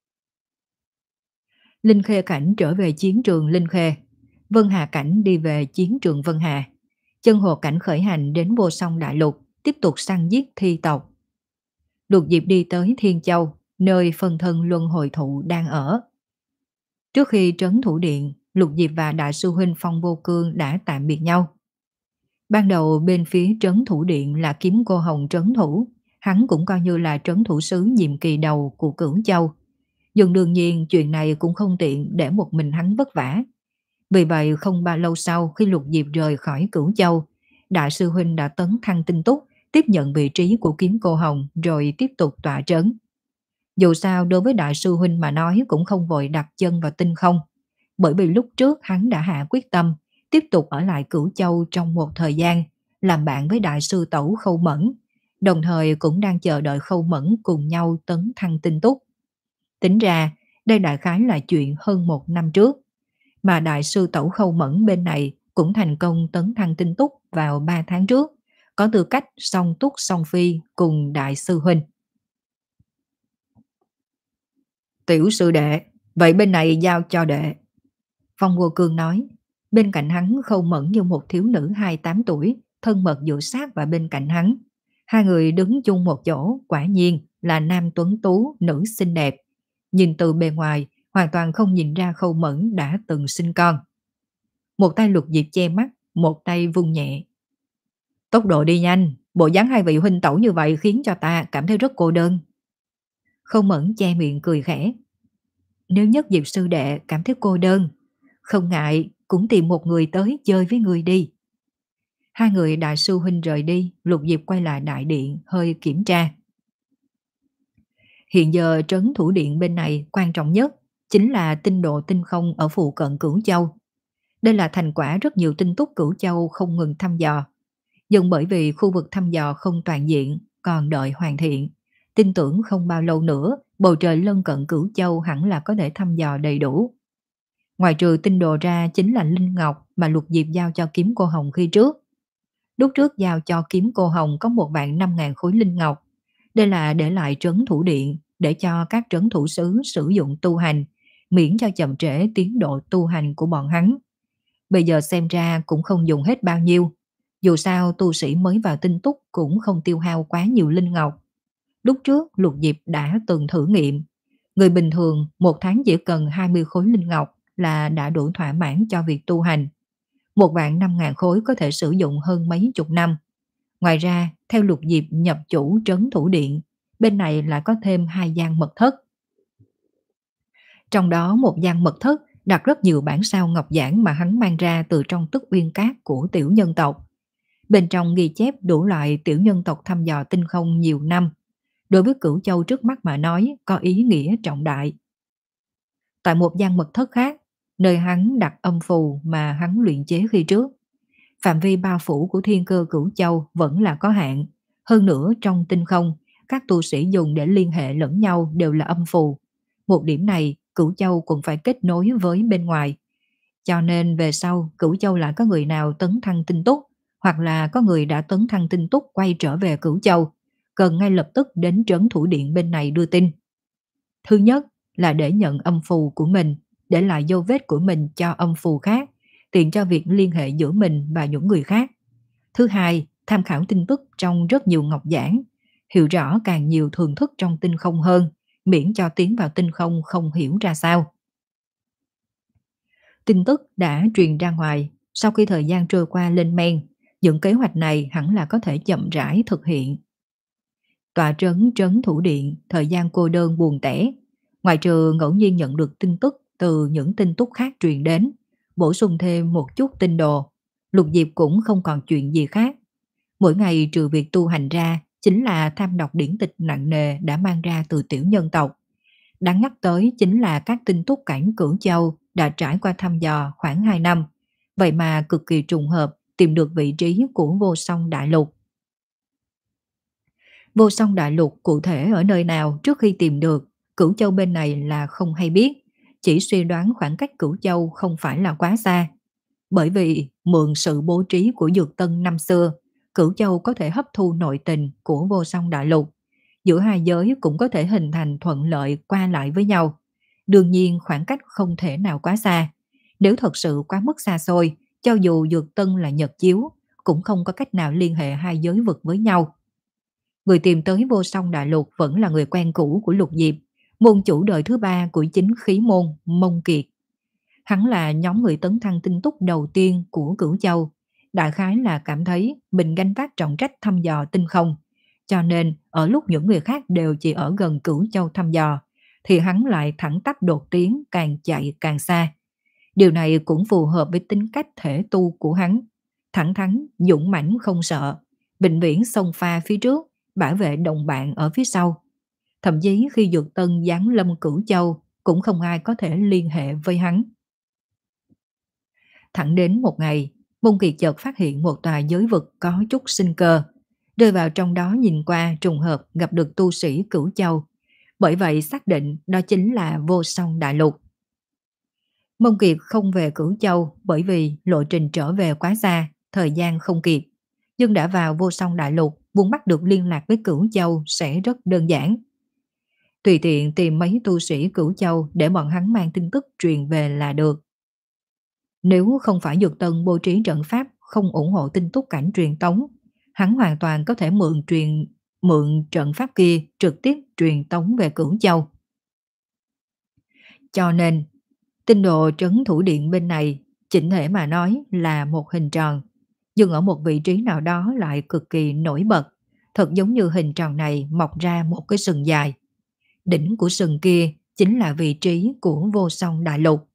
Linh Khê Cảnh trở về chiến trường Linh Khê, Vân Hà Cảnh đi về chiến trường Vân Hà, Chân Hồ Cảnh khởi hành đến Vô Song Đại Lục, tiếp tục săn giết thi tộc. Lục Diệp đi tới Thiên Châu, nơi phân thân luân hồi thụ đang ở. Trước khi trấn thủ điện, Lục Diệp và đại sư huynh Phong Vô Cương đã tạm biệt nhau. Ban đầu bên phía trấn thủ điện là Kiếm Cô Hồng trấn thủ, hắn cũng coi như là trấn thủ sứ nhiệm kỳ đầu của Cửu Châu. Nhưng đương nhiên chuyện này cũng không tiện để một mình hắn vất vả. Vì vậy không bao lâu sau khi Lục Diệp rời khỏi Cửu Châu, đại sư huynh đã tấn thăng tinh túc, tiếp nhận vị trí của Kiếm Cô Hồng rồi tiếp tục tọa trấn. Dù sao đối với đại sư huynh mà nói cũng không vội đặt chân vào tinh không, bởi vì lúc trước hắn đã hạ quyết tâm tiếp tục ở lại Cửu Châu trong một thời gian, làm bạn với đại sư tẩu Khâu Mẫn, đồng thời cũng đang chờ đợi Khâu Mẫn cùng nhau tấn thăng tinh túc. Tính ra, đây đại khái là chuyện hơn một năm trước, mà đại sư tẩu Khâu Mẫn bên này cũng thành công tấn thăng tinh túc vào ba tháng trước, có tư cách song túc song phi cùng đại sư huynh. Tiểu sư đệ, vậy bên này giao cho đệ. Phong Vô Cương nói, bên cạnh hắn Khâu Mẫn như một thiếu nữ hai mươi tám tuổi, thân mật dựa sát vào bên cạnh hắn. Hai người đứng chung một chỗ, quả nhiên là nam tuấn tú, nữ xinh đẹp. Nhìn từ bề ngoài, hoàn toàn không nhìn ra Khâu Mẫn đã từng sinh con. Một tay Lục Diệp che mắt, một tay vung nhẹ. Tốc độ đi nhanh, bộ dáng hai vị huynh tẩu như vậy khiến cho ta cảm thấy rất cô đơn. Khâu Mẫn che miệng cười khẽ. Nếu Nhất Diệp sư đệ cảm thấy cô đơn, không ngại cũng tìm một người tới chơi với người đi. Hai người đại sư huynh rời đi, Lục Diệp quay lại đại điện hơi kiểm tra. Hiện giờ trấn thủ điện bên này quan trọng nhất chính là tinh độ tinh không ở phụ cận Cửu Châu. Đây là thành quả rất nhiều tinh túc Cửu Châu không ngừng thăm dò. Nhưng bởi vì khu vực thăm dò không toàn diện, còn đợi hoàn thiện, tin tưởng không bao lâu nữa bầu trời lân cận Cửu Châu hẳn là có thể thăm dò đầy đủ. Ngoài trừ tinh đồ ra chính là Linh Ngọc mà Lục Diệp giao cho Kiếm Cô Hồng khi trước. Lúc trước giao cho Kiếm Cô Hồng có một vạn năm ngàn khối Linh Ngọc. Đây là để lại trấn thủ điện để cho các trấn thủ sứ sử dụng tu hành, miễn cho chậm trễ tiến độ tu hành của bọn hắn. Bây giờ xem ra cũng không dùng hết bao nhiêu. Dù sao tu sĩ mới vào tinh túc cũng không tiêu hao quá nhiều Linh Ngọc. Lúc trước Lục Diệp đã từng thử nghiệm. Người bình thường một tháng chỉ cần hai mươi khối Linh Ngọc là đã đủ thỏa mãn cho việc tu hành. Một vạn năm ngàn khối có thể sử dụng hơn mấy chục năm. Ngoài ra, theo Lục Diệp nhập chủ trấn thủ điện, bên này lại có thêm hai gian mật thất. Trong đó một gian mật thất đặt rất nhiều bản sao ngọc giản mà hắn mang ra từ trong Tức Uyên Cát của tiểu nhân tộc. Bên trong ghi chép đủ loại tiểu nhân tộc thăm dò tinh không nhiều năm. Đối với Cửu Châu trước mắt mà nói có ý nghĩa trọng đại. Tại một gian mật thất khác, nơi hắn đặt âm phù mà hắn luyện chế khi trước, phạm vi bao phủ của thiên cơ Cửu Châu vẫn là có hạn. Hơn nữa trong tinh không, các tu sĩ dùng để liên hệ lẫn nhau đều là âm phù. Một điểm này Cửu Châu cũng phải kết nối với bên ngoài. Cho nên về sau Cửu Châu lại có người nào tấn thăng tinh túc, hoặc là có người đã tấn thăng tinh túc quay trở về Cửu Châu, cần ngay lập tức đến trấn thủ điện bên này đưa tin. Thứ nhất là để nhận âm phù của mình, để lại dấu vết của mình cho âm phù khác, tiện cho việc liên hệ giữa mình và những người khác. Thứ hai, tham khảo tin tức trong rất nhiều ngọc giảng, hiểu rõ càng nhiều thường thức trong tinh không hơn, miễn cho tiến vào tinh không không hiểu ra sao. Tin tức đã truyền ra ngoài, sau khi thời gian trôi qua lên men, những kế hoạch này hẳn là có thể chậm rãi thực hiện. Tọa trấn trấn thủ điện, thời gian cô đơn buồn tẻ, ngoại trừ ngẫu nhiên nhận được tin tức từ những tin tức khác truyền đến, bổ sung thêm một chút tinh đồ, Lục Diệp cũng không còn chuyện gì khác. Mỗi ngày trừ việc tu hành ra, chính là tham đọc điển tịch nặng nề đã mang ra từ tiểu nhân tộc. Đáng nhắc tới chính là các tin tức cảnh Cửu Châu đã trải qua thăm dò khoảng hai năm, vậy mà cực kỳ trùng hợp tìm được vị trí của Vô Song Đại Lục. Vô Song Đại Lục cụ thể ở nơi nào trước khi tìm được, Cửu Châu bên này là không hay biết, chỉ suy đoán khoảng cách Cửu Châu không phải là quá xa, bởi vì mượn sự bố trí của Dược Tân năm xưa, Cửu Châu có thể hấp thu nội tình của Vô Song Đại Lục, giữa hai giới cũng có thể hình thành thuận lợi qua lại với nhau. Đương nhiên khoảng cách không thể nào quá xa. Nếu thật sự quá mức xa xôi, cho dù Dược Tân là Nhật Chiếu, cũng không có cách nào liên hệ hai giới vực với nhau. Người tìm tới Vô Song Đại Lục vẫn là người quen cũ của Lục Diệp, môn chủ đời thứ ba của chính khí môn, Mông Kiệt. Hắn là nhóm người tấn thăng tinh túc đầu tiên của Cửu Châu, đại khái là cảm thấy mình gánh vác trọng trách thăm dò tinh không, cho nên ở lúc những người khác đều chỉ ở gần Cửu Châu thăm dò, thì hắn lại thẳng tắp đột tiến, càng chạy càng xa. Điều này cũng phù hợp với tính cách thể tu của hắn, thẳng thắn, dũng mãnh không sợ, vĩnh viễn xông pha phía trước, bảo vệ đồng bạn ở phía sau. Thậm chí khi Dược Tân giáng lâm Cửu Châu, cũng không ai có thể liên hệ với hắn. Thẳng đến một ngày, Mông Kiệt chợt phát hiện một tòa giới vực có chút sinh cơ, rơi vào trong đó nhìn qua trùng hợp gặp được tu sĩ Cửu Châu, bởi vậy xác định đó chính là Vô Song Đại Lục. Mông Kiệt không về Cửu Châu bởi vì lộ trình trở về quá xa, thời gian không kịp, nhưng đã vào Vô Song Đại Lục, muốn bắt được liên lạc với Cửu Châu sẽ rất đơn giản. Tùy tiện tìm mấy tu sĩ Cửu Châu để bọn hắn mang tin tức truyền về là được. Nếu không phải Dược Tân bố trí trận pháp không ủng hộ tinh túc cảnh truyền tống, hắn hoàn toàn có thể mượn truyền mượn trận pháp kia trực tiếp truyền tống về Cửu Châu. Cho nên, tinh độ trấn thủ điện bên này, chỉnh thể mà nói là một hình tròn, nhưng ở một vị trí nào đó lại cực kỳ nổi bật, thật giống như hình tròn này mọc ra một cái sừng dài. Đỉnh của sừng kia chính là vị trí của Vô Song Đại Lục.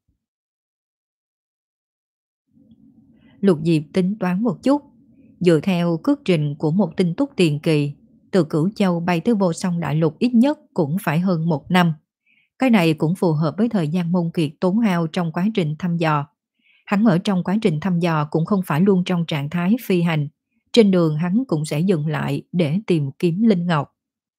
Lục Diệp tính toán một chút, dựa theo cước trình của một tinh túc tiền kỳ, từ Cửu Châu bay tới Vô Song Đại Lục ít nhất cũng phải hơn một năm. Cái này cũng phù hợp với thời gian Mông Kiệt tốn hao trong quá trình thăm dò. Hắn ở trong quá trình thăm dò cũng không phải luôn trong trạng thái phi hành. Trên đường hắn cũng sẽ dừng lại để tìm kiếm Linh Ngọc.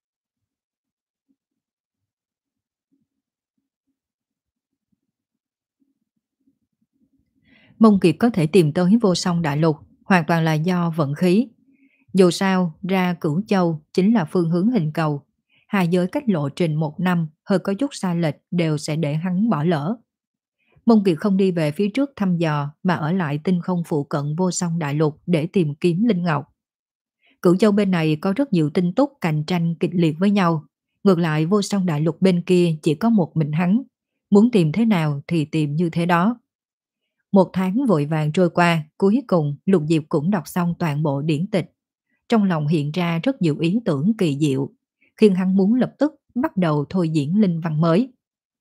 Mông Kiệt có thể tìm tới Vô Song Đại Lục hoàn toàn là do vận khí. Dù sao, ra Cửu Châu chính là phương hướng hình cầu. Hai giới cách lộ trình một năm hơi có chút sai lệch đều sẽ để hắn bỏ lỡ. Mông Kiệt không đi về phía trước thăm dò mà ở lại tinh không phụ cận Vô Song Đại Lục để tìm kiếm Linh Ngọc. Cửu Châu bên này có rất nhiều tinh túc cạnh tranh kịch liệt với nhau. Ngược lại Vô Song Đại Lục bên kia chỉ có một mình hắn. Muốn tìm thế nào thì tìm như thế đó. Một tháng vội vàng trôi qua, cuối cùng Lục Diệp cũng đọc xong toàn bộ điển tịch. Trong lòng hiện ra rất nhiều ý tưởng kỳ diệu, khiến hắn muốn lập tức bắt đầu thôi diễn linh văn mới.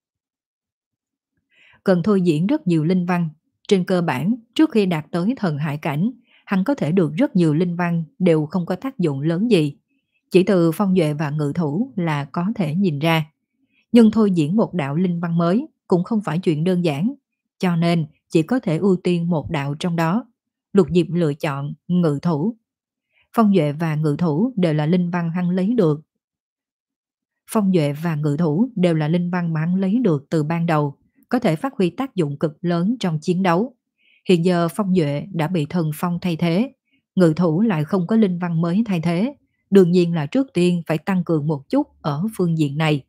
Cần thôi diễn rất nhiều linh văn. Trên cơ bản, trước khi đạt tới thần hải cảnh, hắn có thể được rất nhiều linh văn đều không có tác dụng lớn gì. Chỉ từ phong duệ và ngự thủ là có thể nhìn ra. Nhưng thôi diễn một đạo linh văn mới cũng không phải chuyện đơn giản, cho nên chỉ có thể ưu tiên một đạo trong đó. Lục Diệp lựa chọn ngự thủ. Phong duệ và ngự thủ đều là linh văn hắn lấy được. Phong duệ và ngự thủ đều là linh văn mà hắn lấy được từ ban đầu, có thể phát huy tác dụng cực lớn trong chiến đấu. Hiện giờ phong duệ đã bị thần phong thay thế, ngự thủ lại không có linh văn mới thay thế, đương nhiên là trước tiên phải tăng cường một chút ở phương diện này.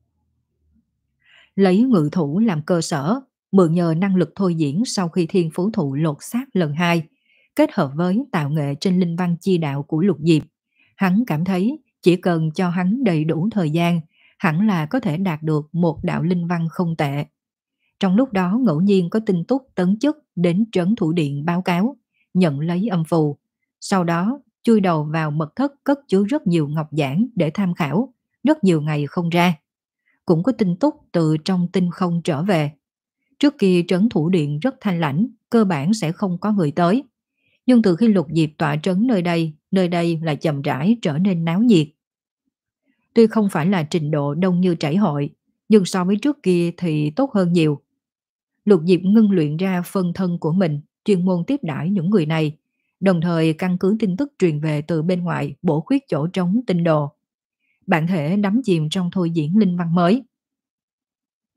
Lấy ngự thủ làm cơ sở, mượn nhờ năng lực thôi diễn sau khi thiên phú thụ lột xác lần hai, kết hợp với tạo nghệ trên linh văn chi đạo của Lục Diệp, hắn cảm thấy chỉ cần cho hắn đầy đủ thời gian, hẳn là có thể đạt được một đạo linh văn không tệ. Trong lúc đó ngẫu nhiên có tin túc tấn chức đến trấn thủ điện báo cáo, nhận lấy âm phù, sau đó chui đầu vào mật thất cất chứa rất nhiều ngọc giản để tham khảo, rất nhiều ngày không ra. Cũng có tin túc từ trong tinh không trở về. Trước kia trấn thủ điện rất thanh lãnh, cơ bản sẽ không có người tới. Nhưng từ khi Lục Diệp tọa trấn nơi đây, nơi đây lại chậm rãi trở nên náo nhiệt. Tuy không phải là trình độ đông như trảy hội, nhưng so với trước kia thì tốt hơn nhiều. Lục Diệp ngưng luyện ra phân thân của mình, chuyên môn tiếp đãi những người này, đồng thời căn cứ tin tức truyền về từ bên ngoài bổ khuyết chỗ trống tinh đồ. Bạn thể đắm chìm trong thôi diễn linh văn mới.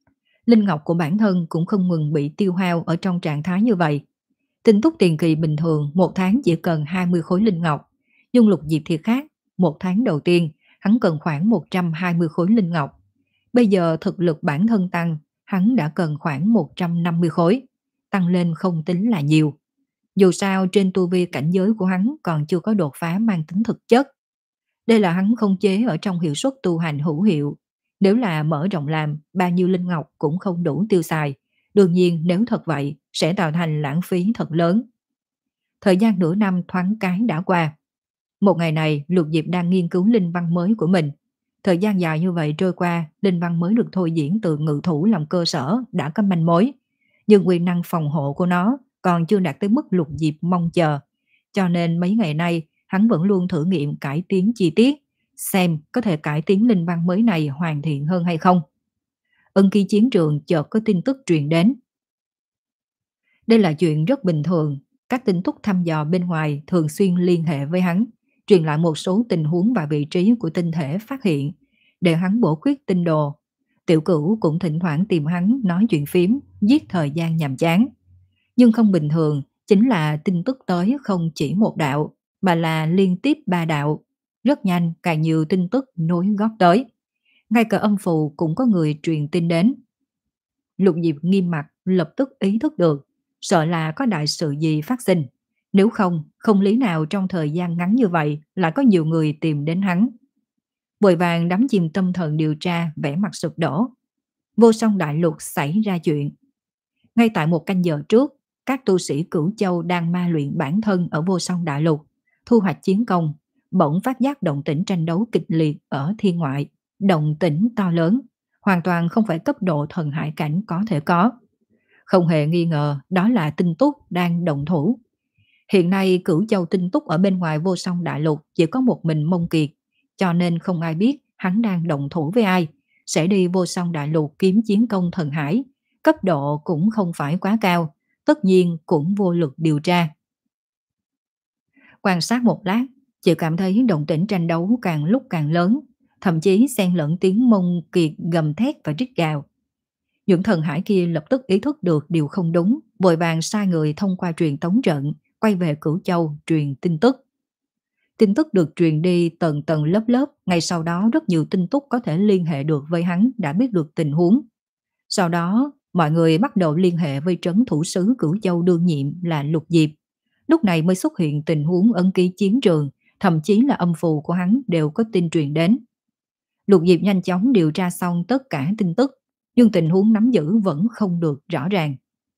linh ngọc của bản thân cũng không ngừng bị tiêu hao ở trong trạng thái như vậy. Tinh túc tiền kỳ bình thường một tháng chỉ cần hai mươi khối linh ngọc, nhưng Lục Diệp thì khác, một tháng đầu tiên hắn cần khoảng một trăm hai mươi khối linh ngọc. Bây giờ thực lực bản thân tăng, hắn đã cần khoảng một trăm năm mươi khối, tăng lên không tính là nhiều. Dù sao trên tu vi cảnh giới của hắn còn chưa có đột phá mang tính thực chất. Đây là hắn không chế ở trong hiệu suất tu hành hữu hiệu. Nếu là mở rộng làm, bao nhiêu linh ngọc cũng không đủ tiêu xài. Đương nhiên nếu thật vậy, sẽ tạo thành lãng phí thật lớn. Thời gian nửa năm thoáng cái đã qua. Một ngày này, Lục Diệp đang nghiên cứu linh văn mới của mình. Thời gian dài như vậy trôi qua, linh văn mới được thôi diễn từ ngự thủ làm cơ sở đã có manh mối. Nhưng quyền năng phòng hộ của nó còn chưa đạt tới mức Lục Diệp mong chờ. Cho nên mấy ngày nay, hắn vẫn luôn thử nghiệm cải tiến chi tiết, xem có thể cải tiến linh văn mới này hoàn thiện hơn hay không. Ân Ký chiến trường chợt có tin tức truyền đến. Đây là chuyện rất bình thường, các tin tức thăm dò bên ngoài thường xuyên liên hệ với hắn, truyền lại một số tình huống và vị trí của tinh thể phát hiện, để hắn bổ khuyết tinh đồ. Tiểu Cửu cũng thỉnh thoảng tìm hắn nói chuyện phím, giết thời gian nhàm chán. Nhưng không bình thường, chính là tin tức tới không chỉ một đạo, mà là liên tiếp ba đạo. Rất nhanh, càng nhiều tin tức nối gót tới. Ngay cả âm phù cũng có người truyền tin đến. Lục Diệp nghiêm mặt, lập tức ý thức được, sợ là có đại sự gì phát sinh. Nếu không, không lý nào trong thời gian ngắn như vậy lại có nhiều người tìm đến hắn. Vội vàng đắm chìm tâm thần điều tra, vẻ mặt sụp đổ. Vô Song Đại Lục xảy ra chuyện. Ngay tại một canh giờ trước, các tu sĩ Cửu Châu đang ma luyện bản thân ở Vô Song Đại Lục, thu hoạch chiến công, bỗng phát giác động tĩnh tranh đấu kịch liệt ở thiên ngoại. Động tĩnh to lớn, hoàn toàn không phải cấp độ thần hải cảnh có thể có. Không hề nghi ngờ đó là Tinh Túc đang động thủ. Hiện nay Cửu Châu Tinh Túc ở bên ngoài Vô Song Đại Lục chỉ có một mình Mông Kiệt, cho nên không ai biết hắn đang động thủ với ai, sẽ đi Vô Song Đại Lục kiếm chiến công thần hải. Cấp độ cũng không phải quá cao, tất nhiên cũng vô lực điều tra. Quan sát một lát, chị cảm thấy động tĩnh tranh đấu càng lúc càng lớn, thậm chí xen lẫn tiếng Mông Kiệt gầm thét và rít gào. Những thần hải kia lập tức ý thức được điều không đúng, vội vàng sai người thông qua truyền tống trận, quay về Cửu Châu truyền tin tức. Tin tức được truyền đi tầng tầng lớp lớp, ngay sau đó rất nhiều tin tức có thể liên hệ được với hắn đã biết được tình huống. Sau đó, mọi người bắt đầu liên hệ với trấn thủ sứ Cửu Châu đương nhiệm là Lục Diệp. Lúc này mới xuất hiện tình huống ấn ký chiến trường, thậm chí là âm phù của hắn đều có tin truyền đến. Lục Diệp nhanh chóng điều tra xong tất cả tin tức, nhưng tình huống nắm giữ vẫn không được rõ ràng.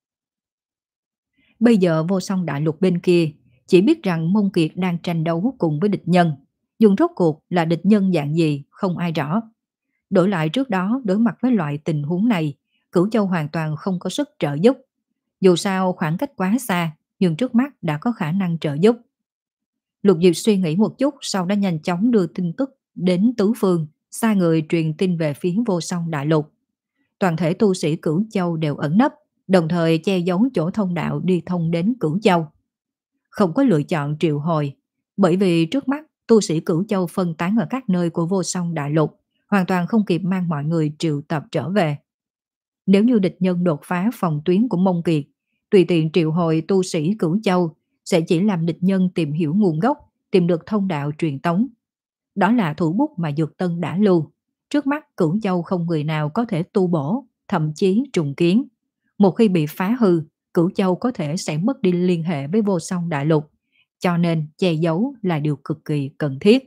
Bây giờ Vô Song Đại Lục bên kia chỉ biết rằng Mông Kiệt đang tranh đấu cùng với địch nhân, nhưng rốt cuộc là địch nhân dạng gì không ai rõ. Đổi lại trước đó đối mặt với loại tình huống này, Cửu Châu hoàn toàn không có sức trợ giúp. Dù sao khoảng cách quá xa, nhưng trước mắt đã có khả năng trợ giúp. Lục Diệp suy nghĩ một chút, sau đó nhanh chóng đưa tin tức đến tứ phương, sai người truyền tin về phía Vô Song Đại Lục. Toàn thể tu sĩ Cửu Châu đều ẩn nấp, đồng thời che giấu chỗ thông đạo đi thông đến Cửu Châu. Không có lựa chọn triệu hồi, bởi vì trước mắt tu sĩ Cửu Châu phân tán ở các nơi của Vô Song Đại Lục, hoàn toàn không kịp mang mọi người triệu tập trở về. Nếu như địch nhân đột phá phòng tuyến của Mông Kiệt, tùy tiện triệu hồi tu sĩ Cửu Châu sẽ chỉ làm địch nhân tìm hiểu nguồn gốc, tìm được thông đạo truyền tống. Đó là thủ bút mà Dược Tân đã lưu. Trước mắt Cửu Châu không người nào có thể tu bổ, thậm chí trùng kiến. Một khi bị phá hư, Cửu Châu có thể sẽ mất đi liên hệ với Vô Song Đại Lục, cho nên che giấu là điều cực kỳ cần thiết.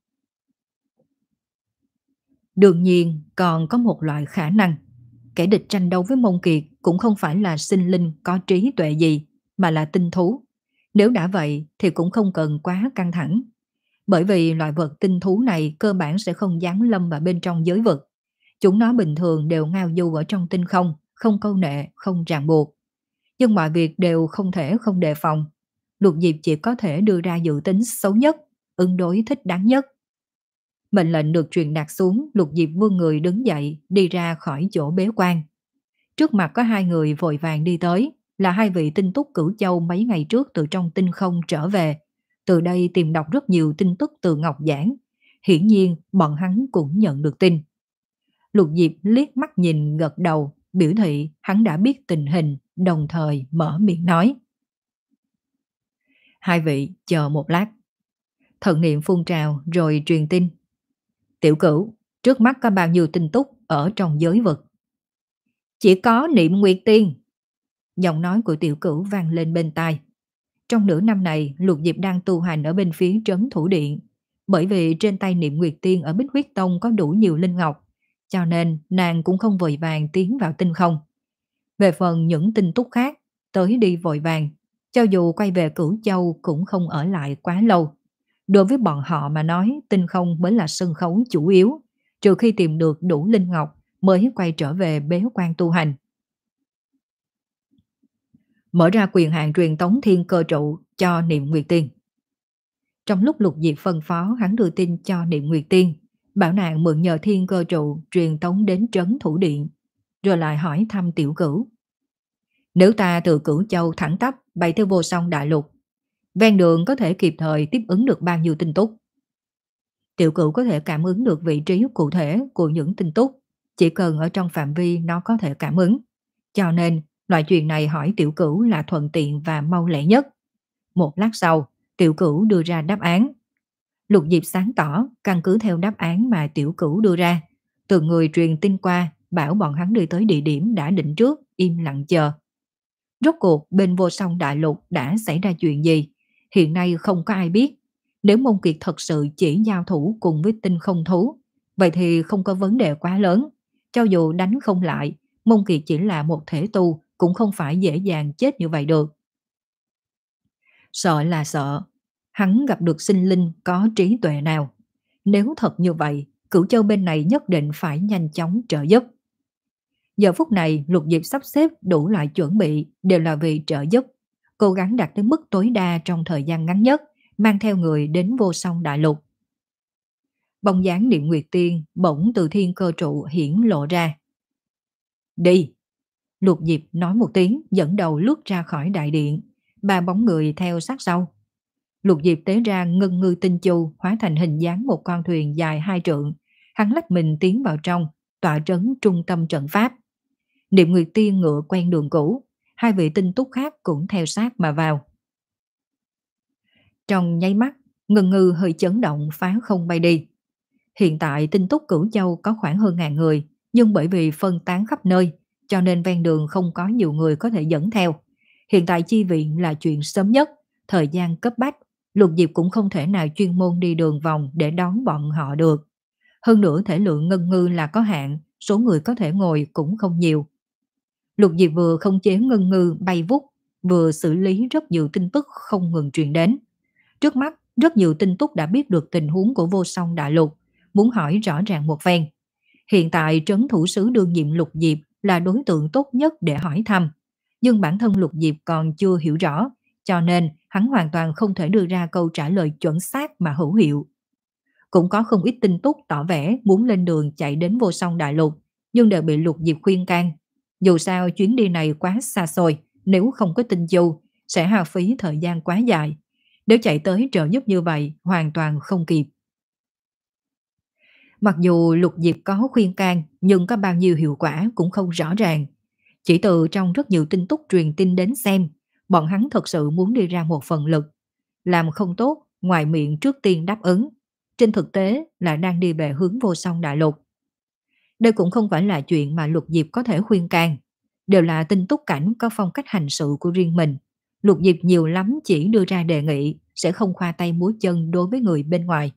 Đương nhiên còn có một loại khả năng, kẻ địch tranh đấu với Mông Kiệt cũng không phải là sinh linh có trí tuệ gì, mà là tinh thú. Nếu đã vậy thì cũng không cần quá căng thẳng. Bởi vì loại vật tinh thú này cơ bản sẽ không giáng lâm vào bên trong giới vực. Chúng nó bình thường đều ngao du ở trong tinh không, không câu nệ, không ràng buộc. Nhưng mọi việc đều không thể không đề phòng. Lục Diệp chỉ có thể đưa ra dự tính xấu nhất, ứng đối thích đáng nhất. Mệnh lệnh được truyền đạt xuống, Lục Diệp vươn người đứng dậy, đi ra khỏi chỗ bế quan. Trước mặt có hai người vội vàng đi tới, là hai vị tinh túc Cửu Châu mấy ngày trước từ trong tinh không trở về. Từ đây tìm đọc rất nhiều tin tức từ Ngọc Giảng. Hiển nhiên bọn hắn cũng nhận được tin. Lục Diệp liếc mắt nhìn gật đầu, biểu thị hắn đã biết tình hình, đồng thời mở miệng nói. Hai vị chờ một lát. Thần niệm phun trào rồi truyền tin. Tiểu Cửu, trước mắt có bao nhiêu tinh túc ở trong giới vực? Chỉ có Niệm Nguyệt Tiên. Giọng nói của Tiểu Cửu vang lên bên tai. Trong nửa năm này, Lục Diệp đang tu hành ở bên phía trấn Thủ Điện. Bởi vì trên tay Niệm Nguyệt Tiên ở Bích Huyết Tông có đủ nhiều linh ngọc, cho nên nàng cũng không vội vàng tiến vào tinh không. Về phần những tinh túc khác, tới đi vội vàng, cho dù quay về Cửu Châu cũng không ở lại quá lâu. Đối với bọn họ mà nói, tinh không mới là sân khấu chủ yếu, trừ khi tìm được đủ linh ngọc mới quay trở về bế quan tu hành. Mở ra quyền hạn truyền tống thiên cơ trụ cho Niệm Nguyệt Tiên. Trong lúc Lục Diệp phân phó, hắn đưa tin cho Niệm Nguyệt Tiên, bảo nàng mượn nhờ thiên cơ trụ truyền tống đến trấn Thủ Điện, rồi lại hỏi thăm Tiểu Cửu. Nếu ta từ Cửu Châu thẳng tắp bay theo Vô Song Đại Lục, ven đường có thể kịp thời tiếp ứng được bao nhiêu tinh túc? Tiểu Cửu có thể cảm ứng được vị trí cụ thể của những tinh túc, chỉ cần ở trong phạm vi nó có thể cảm ứng. Cho nên, loại chuyện này hỏi Tiểu Cửu là thuận tiện và mau lẹ nhất. Một lát sau, Tiểu Cửu đưa ra đáp án. Lục Diệp sáng tỏ, căn cứ theo đáp án mà Tiểu Cửu đưa ra. Từ người truyền tin qua, bảo bọn hắn đi tới địa điểm đã định trước, im lặng chờ. Rốt cuộc bên Vô Song Đại Lục đã xảy ra chuyện gì? Hiện nay không có ai biết. Nếu Mông Kiệt thật sự chỉ giao thủ cùng với tinh không thú, vậy thì không có vấn đề quá lớn. Cho dù đánh không lại, Mông Kiệt chỉ là một thể tu, cũng không phải dễ dàng chết như vậy được. Sợ là sợ, hắn gặp được sinh linh có trí tuệ nào. Nếu thật như vậy, Cửu Châu bên này nhất định phải nhanh chóng trợ giúp. Giờ phút này, Lục Diệp sắp xếp đủ loại chuẩn bị đều là vì trợ giúp, cố gắng đạt tới mức tối đa trong thời gian ngắn nhất, mang theo người đến Vô Song Đại Lục. Bóng dáng Niệm Nguyệt Tiên bỗng từ thiên cơ trụ hiển lộ ra. Đi! Lục Diệp nói một tiếng, dẫn đầu lướt ra khỏi đại điện, ba bóng người theo sát sau. Lục Diệp tế ra ngân ngư tinh chu, hóa thành hình dáng một con thuyền dài hai trượng, hắn lách mình tiến vào trong, tọa trấn trung tâm trận pháp. Niệm Nguyệt Tiên ngựa quen đường cũ, hai vị tinh túc khác cũng theo sát mà vào. Trong nháy mắt, ngân ngư hơi chấn động phá không bay đi. Hiện tại tinh túc Cửu Châu có khoảng hơn ngàn người, nhưng bởi vì phân tán khắp nơi, cho nên ven đường không có nhiều người có thể dẫn theo. Hiện tại chi viện là chuyện sớm nhất, thời gian cấp bách, Lục Diệp cũng không thể nào chuyên môn đi đường vòng để đón bọn họ được. Hơn nữa thể lượng ngân ngư là có hạn, số người có thể ngồi cũng không nhiều. Lục Diệp vừa không chế ngân ngư bay vút, vừa xử lý rất nhiều tin tức không ngừng truyền đến. Trước mắt, rất nhiều tin tức đã biết được tình huống của Vô Song Đại Lục, muốn hỏi rõ ràng một phen. Hiện tại trấn thủ sứ đương nhiệm Lục Diệp là đối tượng tốt nhất để hỏi thăm. Nhưng bản thân Lục Diệp còn chưa hiểu rõ, cho nên hắn hoàn toàn không thể đưa ra câu trả lời chuẩn xác mà hữu hiệu. Cũng có không ít tin tức tỏ vẻ muốn lên đường chạy đến Vô Song Đại Lục, nhưng đều bị Lục Diệp khuyên can. Dù sao chuyến đi này quá xa xôi, nếu không có tinh du, sẽ hao phí thời gian quá dài. Nếu chạy tới trợ giúp như vậy, hoàn toàn không kịp. Mặc dù Lục Diệp có khuyên can, nhưng có bao nhiêu hiệu quả cũng không rõ ràng. Chỉ từ trong rất nhiều tin tức truyền tin đến xem, bọn hắn thật sự muốn đi ra một phần lực. Làm không tốt, ngoài miệng trước tiên đáp ứng. Trên thực tế là đang đi về hướng Vô Song Đại Lục. Đây cũng không phải là chuyện mà Lục Diệp có thể khuyên can. Đều là tinh túc cảnh có phong cách hành sự của riêng mình. Lục Diệp nhiều lắm chỉ đưa ra đề nghị, sẽ không khoa tay múa chân đối với người bên ngoài.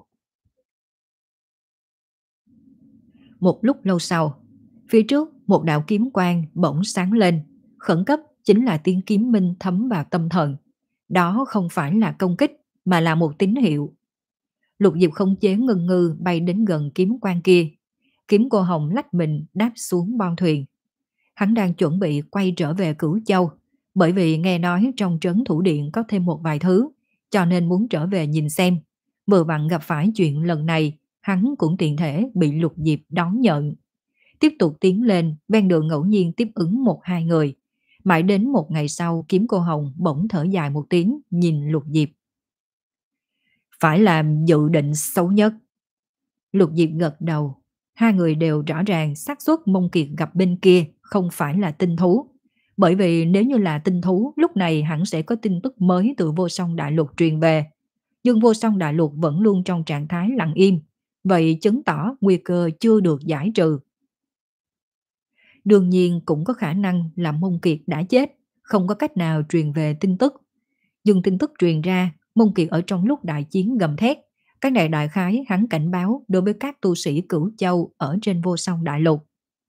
Một lúc lâu sau, phía trước một đạo kiếm quang bỗng sáng lên, khẩn cấp chính là tiếng kiếm minh thấm vào tâm thần. Đó không phải là công kích, mà là một tín hiệu. Lục Diệp không chế ngân ngư bay đến gần kiếm quang kia. Kiếm cô hồng lách mình đáp xuống bon thuyền. Hắn đang chuẩn bị quay trở về Cửu Châu, bởi vì nghe nói trong trấn Thủ Điện có thêm một vài thứ, cho nên muốn trở về nhìn xem. Vừa vặn gặp phải chuyện lần này, hắn cũng tiện thể bị Lục Diệp đón nhận. Tiếp tục tiến lên, ven đường ngẫu nhiên tiếp ứng một hai người. Mãi đến một ngày sau, kiếm cô hồng bỗng thở dài một tiếng, nhìn Lục Diệp. Phải làm dự định xấu nhất. Lục Diệp gật đầu. Hai người đều rõ ràng xác suất Mông Kiệt gặp bên kia không phải là tinh thú. Bởi vì nếu như là tinh thú, lúc này hẳn sẽ có tin tức mới từ vô song đại lục truyền về. Nhưng vô song đại lục vẫn luôn trong trạng thái lặng im, vậy chứng tỏ nguy cơ chưa được giải trừ. Đương nhiên cũng có khả năng là Mông Kiệt đã chết, không có cách nào truyền về tin tức. Nhưng tin tức truyền ra, Mông Kiệt ở trong lúc đại chiến gầm thét. Cái này đại khái hắn cảnh báo đối với các tu sĩ Cửu Châu ở trên vô song đại lục.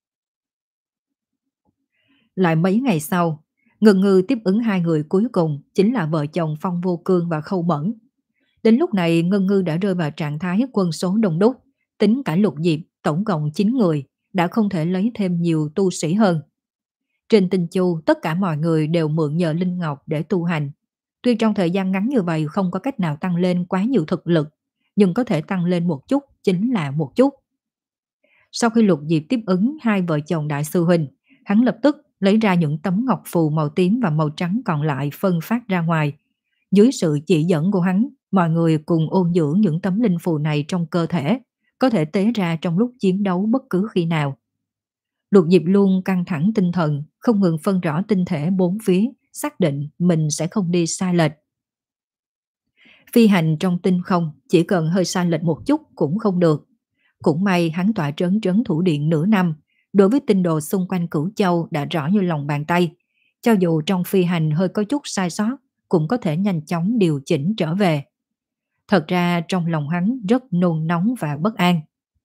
Lại mấy ngày sau, Ngân Ngư tiếp ứng hai người cuối cùng chính là vợ chồng Phong Vô Cương và Khâu Mẫn. Đến lúc này Ngân Ngư đã rơi vào trạng thái quân số đông đúc, tính cả Lục Diệp tổng cộng chín người, đã không thể lấy thêm nhiều tu sĩ hơn. Trên Tinh Chu, tất cả mọi người đều mượn nhờ Linh Ngọc để tu hành. Tuy trong thời gian ngắn như vậy không có cách nào tăng lên quá nhiều thực lực, nhưng có thể tăng lên một chút chính là một chút. Sau khi Lục Diệp tiếp ứng hai vợ chồng đại sư huynh, hắn lập tức lấy ra những tấm ngọc phù màu tím và màu trắng còn lại phân phát ra ngoài. Dưới sự chỉ dẫn của hắn, mọi người cùng ôn dưỡng những tấm linh phù này trong cơ thể, có thể tế ra trong lúc chiến đấu bất cứ khi nào. Lục Diệp luôn căng thẳng tinh thần, không ngừng phân rõ tinh thể bốn phía, xác định mình sẽ không đi sai lệch. Phi hành trong tinh không, chỉ cần hơi sai lệch một chút cũng không được. Cũng may hắn tọa trấn trấn thủ điện nửa năm, đối với tinh đồ xung quanh Cửu Châu đã rõ như lòng bàn tay. Cho dù trong phi hành hơi có chút sai sót, cũng có thể nhanh chóng điều chỉnh trở về. Thật ra trong lòng hắn rất nôn nóng và bất an.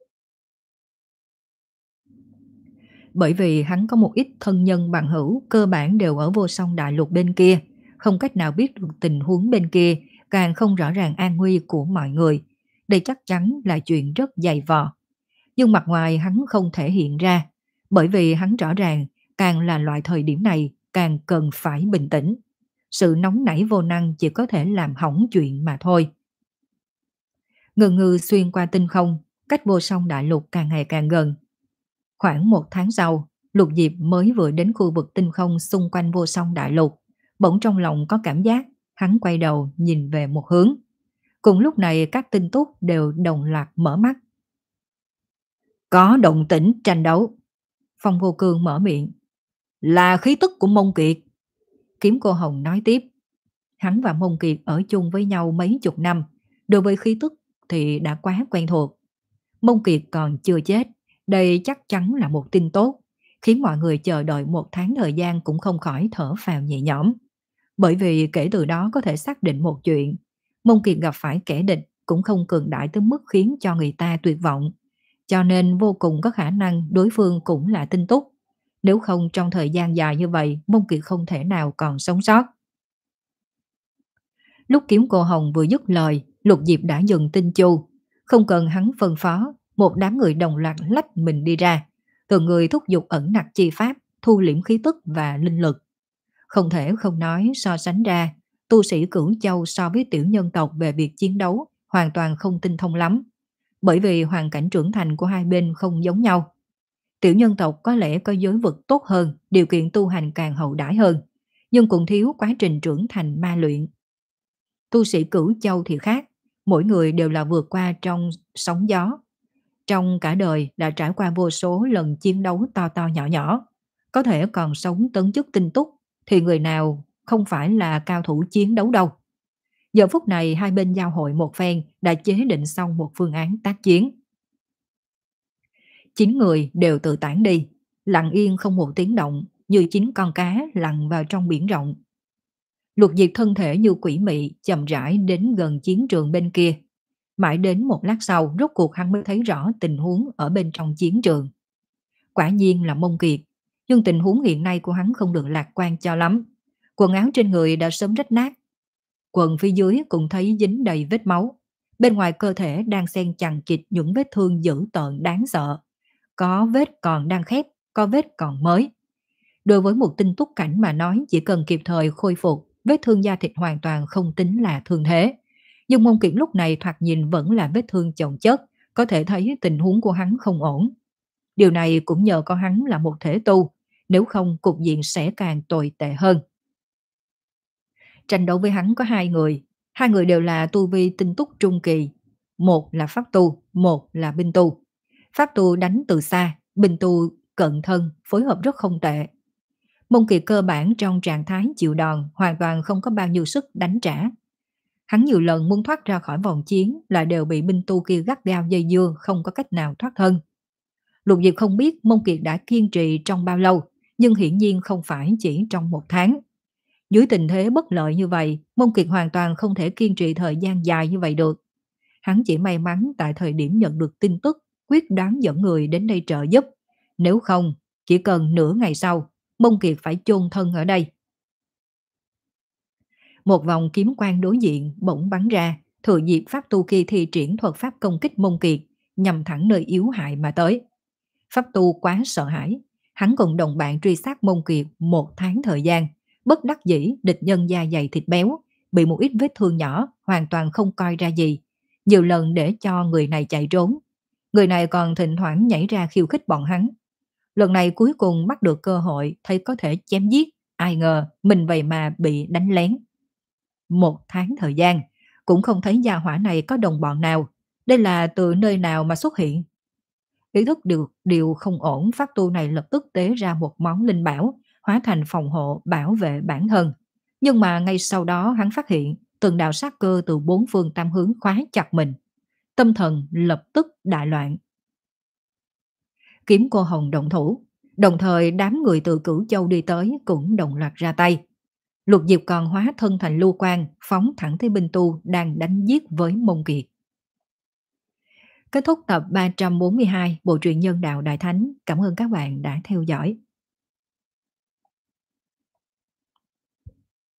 Bởi vì hắn có một ít thân nhân bằng hữu cơ bản đều ở vô song đại lục bên kia, không cách nào biết được tình huống bên kia, càng không rõ ràng an nguy của mọi người. Đây chắc chắn là chuyện rất dày vò. Nhưng mặt ngoài hắn không thể hiện ra, bởi vì hắn rõ ràng càng là loại thời điểm này càng cần phải bình tĩnh. Sự nóng nảy vô năng chỉ có thể làm hỏng chuyện mà thôi. Ngân Ngư xuyên qua tinh không, cách vô song đại lục càng ngày càng gần. Khoảng một tháng sau, Lục Diệp mới vừa đến khu vực tinh không xung quanh vô song đại lục. Bỗng trong lòng có cảm giác, hắn quay đầu nhìn về một hướng. Cùng lúc này các tinh túc đều đồng loạt mở mắt. Có động tĩnh tranh đấu. Phong Vô Cương mở miệng. Là khí tức của Mông Kiệt. Kiếm Cô Hồng nói tiếp. Hắn và Mông Kiệt ở chung với nhau mấy chục năm. Đối với khí tức thì đã quá quen thuộc. Mông Kiệt còn chưa chết. Đây chắc chắn là một tin tốt. Khiến mọi người chờ đợi một tháng thời gian cũng không khỏi thở phào nhẹ nhõm. Bởi vì kể từ đó có thể xác định một chuyện. Mông Kiệt gặp phải kẻ địch cũng không cường đại tới mức khiến cho người ta tuyệt vọng. Cho nên vô cùng có khả năng đối phương cũng là tinh túc. Nếu không trong thời gian dài như vậy, Mông Kiệt không thể nào còn sống sót. Lúc Kiếm Cô Hồng vừa dứt lời, Lục Diệp đã dừng tinh chu. Không cần hắn phân phó, một đám người đồng loạt lách mình đi ra. Từng người thúc giục ẩn nặc chi pháp, thu liễm khí tức và linh lực. Không thể không nói so sánh ra, tu sĩ Cửu Châu so với tiểu nhân tộc về việc chiến đấu hoàn toàn không tinh thông lắm. Bởi vì hoàn cảnh trưởng thành của hai bên không giống nhau. Tiểu nhân tộc có lẽ có giới vực tốt hơn, điều kiện tu hành càng hậu đãi hơn, nhưng cũng thiếu quá trình trưởng thành ma luyện. Tu sĩ Cửu Châu thì khác, mỗi người đều là vượt qua trong sóng gió. Trong cả đời đã trải qua vô số lần chiến đấu to to nhỏ nhỏ, có thể còn sống tấn chức tinh túc, thì người nào không phải là cao thủ chiến đấu đâu. Giờ phút này hai bên giao hội một phen đã chế định xong một phương án tác chiến. Chín người đều tự tản đi, lặng yên không một tiếng động, như chín con cá lặn vào trong biển rộng. Lục Diệp thân thể như quỷ mị chậm rãi đến gần chiến trường bên kia. Mãi đến một lát sau, rốt cuộc hắn mới thấy rõ tình huống ở bên trong chiến trường. Quả nhiên là Mông Kiệt, nhưng tình huống hiện nay của hắn không được lạc quan cho lắm. Quần áo trên người đã sớm rách nát, quần phía dưới cũng thấy dính đầy vết máu. Bên ngoài cơ thể đang xen chằng chịt những vết thương dữ tợn đáng sợ. Có vết còn đang khép, có vết còn mới. Đối với một tinh túc cảnh mà nói, chỉ cần kịp thời khôi phục, vết thương da thịt hoàn toàn không tính là thương thế. Nhưng Mông Kiệt lúc này thoạt nhìn vẫn là vết thương chồng chất, có thể thấy tình huống của hắn không ổn. Điều này cũng nhờ có hắn là một thể tu, nếu không cục diện sẽ càng tồi tệ hơn. Tranh đấu với hắn có hai người, hai người đều là tu vi tinh túc trung kỳ. Một là pháp tu, một là binh tu. Pháp tu đánh từ xa, binh tu cận thân, phối hợp rất không tệ. Mông Kiệt cơ bản trong trạng thái chịu đòn, hoàn toàn không có bao nhiêu sức đánh trả. Hắn nhiều lần muốn thoát ra khỏi vòng chiến lại đều bị binh tu kia gắt gao dây dưa, không có cách nào thoát thân. Lục Diệp không biết Mông Kiệt đã kiên trì trong bao lâu, nhưng hiển nhiên không phải chỉ trong một tháng. Dưới tình thế bất lợi như vậy, Mông Kiệt hoàn toàn không thể kiên trì thời gian dài như vậy được. Hắn chỉ may mắn tại thời điểm nhận được tin tức, quyết đoán dẫn người đến đây trợ giúp. Nếu không, chỉ cần nửa ngày sau, Mông Kiệt phải chôn thân ở đây. Một vòng kiếm quang đối diện bỗng bắn ra, thừa dịp pháp tu kia thi triển thuật pháp công kích Mông Kiệt, nhằm thẳng nơi yếu hại mà tới. Pháp tu quá sợ hãi, hắn cùng đồng bạn truy sát Mông Kiệt một tháng thời gian, bất đắc dĩ địch nhân da dày thịt béo, bị một ít vết thương nhỏ, hoàn toàn không coi ra gì. Nhiều lần để cho người này chạy trốn. Người này còn thỉnh thoảng nhảy ra khiêu khích bọn hắn. Lần này cuối cùng bắt được cơ hội thấy có thể chém giết, ai ngờ mình vậy mà bị đánh lén. Một tháng thời gian, cũng không thấy gia hỏa này có đồng bọn nào. Đây là từ nơi nào mà xuất hiện? Ý thức được điều không ổn, pháp tu này lập tức tế ra một món linh bảo, hóa thành phòng hộ bảo vệ bản thân. Nhưng mà ngay sau đó hắn phát hiện từng đạo sát cơ từ bốn phương tám hướng khóa chặt mình. Tâm thần lập tức đại loạn. Kiếm cô hồng động thủ, đồng thời đám người từ Cửu Châu đi tới cũng đồng loạt ra tay. Lục Diệp còn hóa thân thành lưu quang, phóng thẳng tới binh tu đang đánh giết với Mông Kiệt. Kết thúc tập ba trăm bốn mươi hai Bộ truyện Nhân Đạo Đại Thánh. Cảm ơn các bạn đã theo dõi.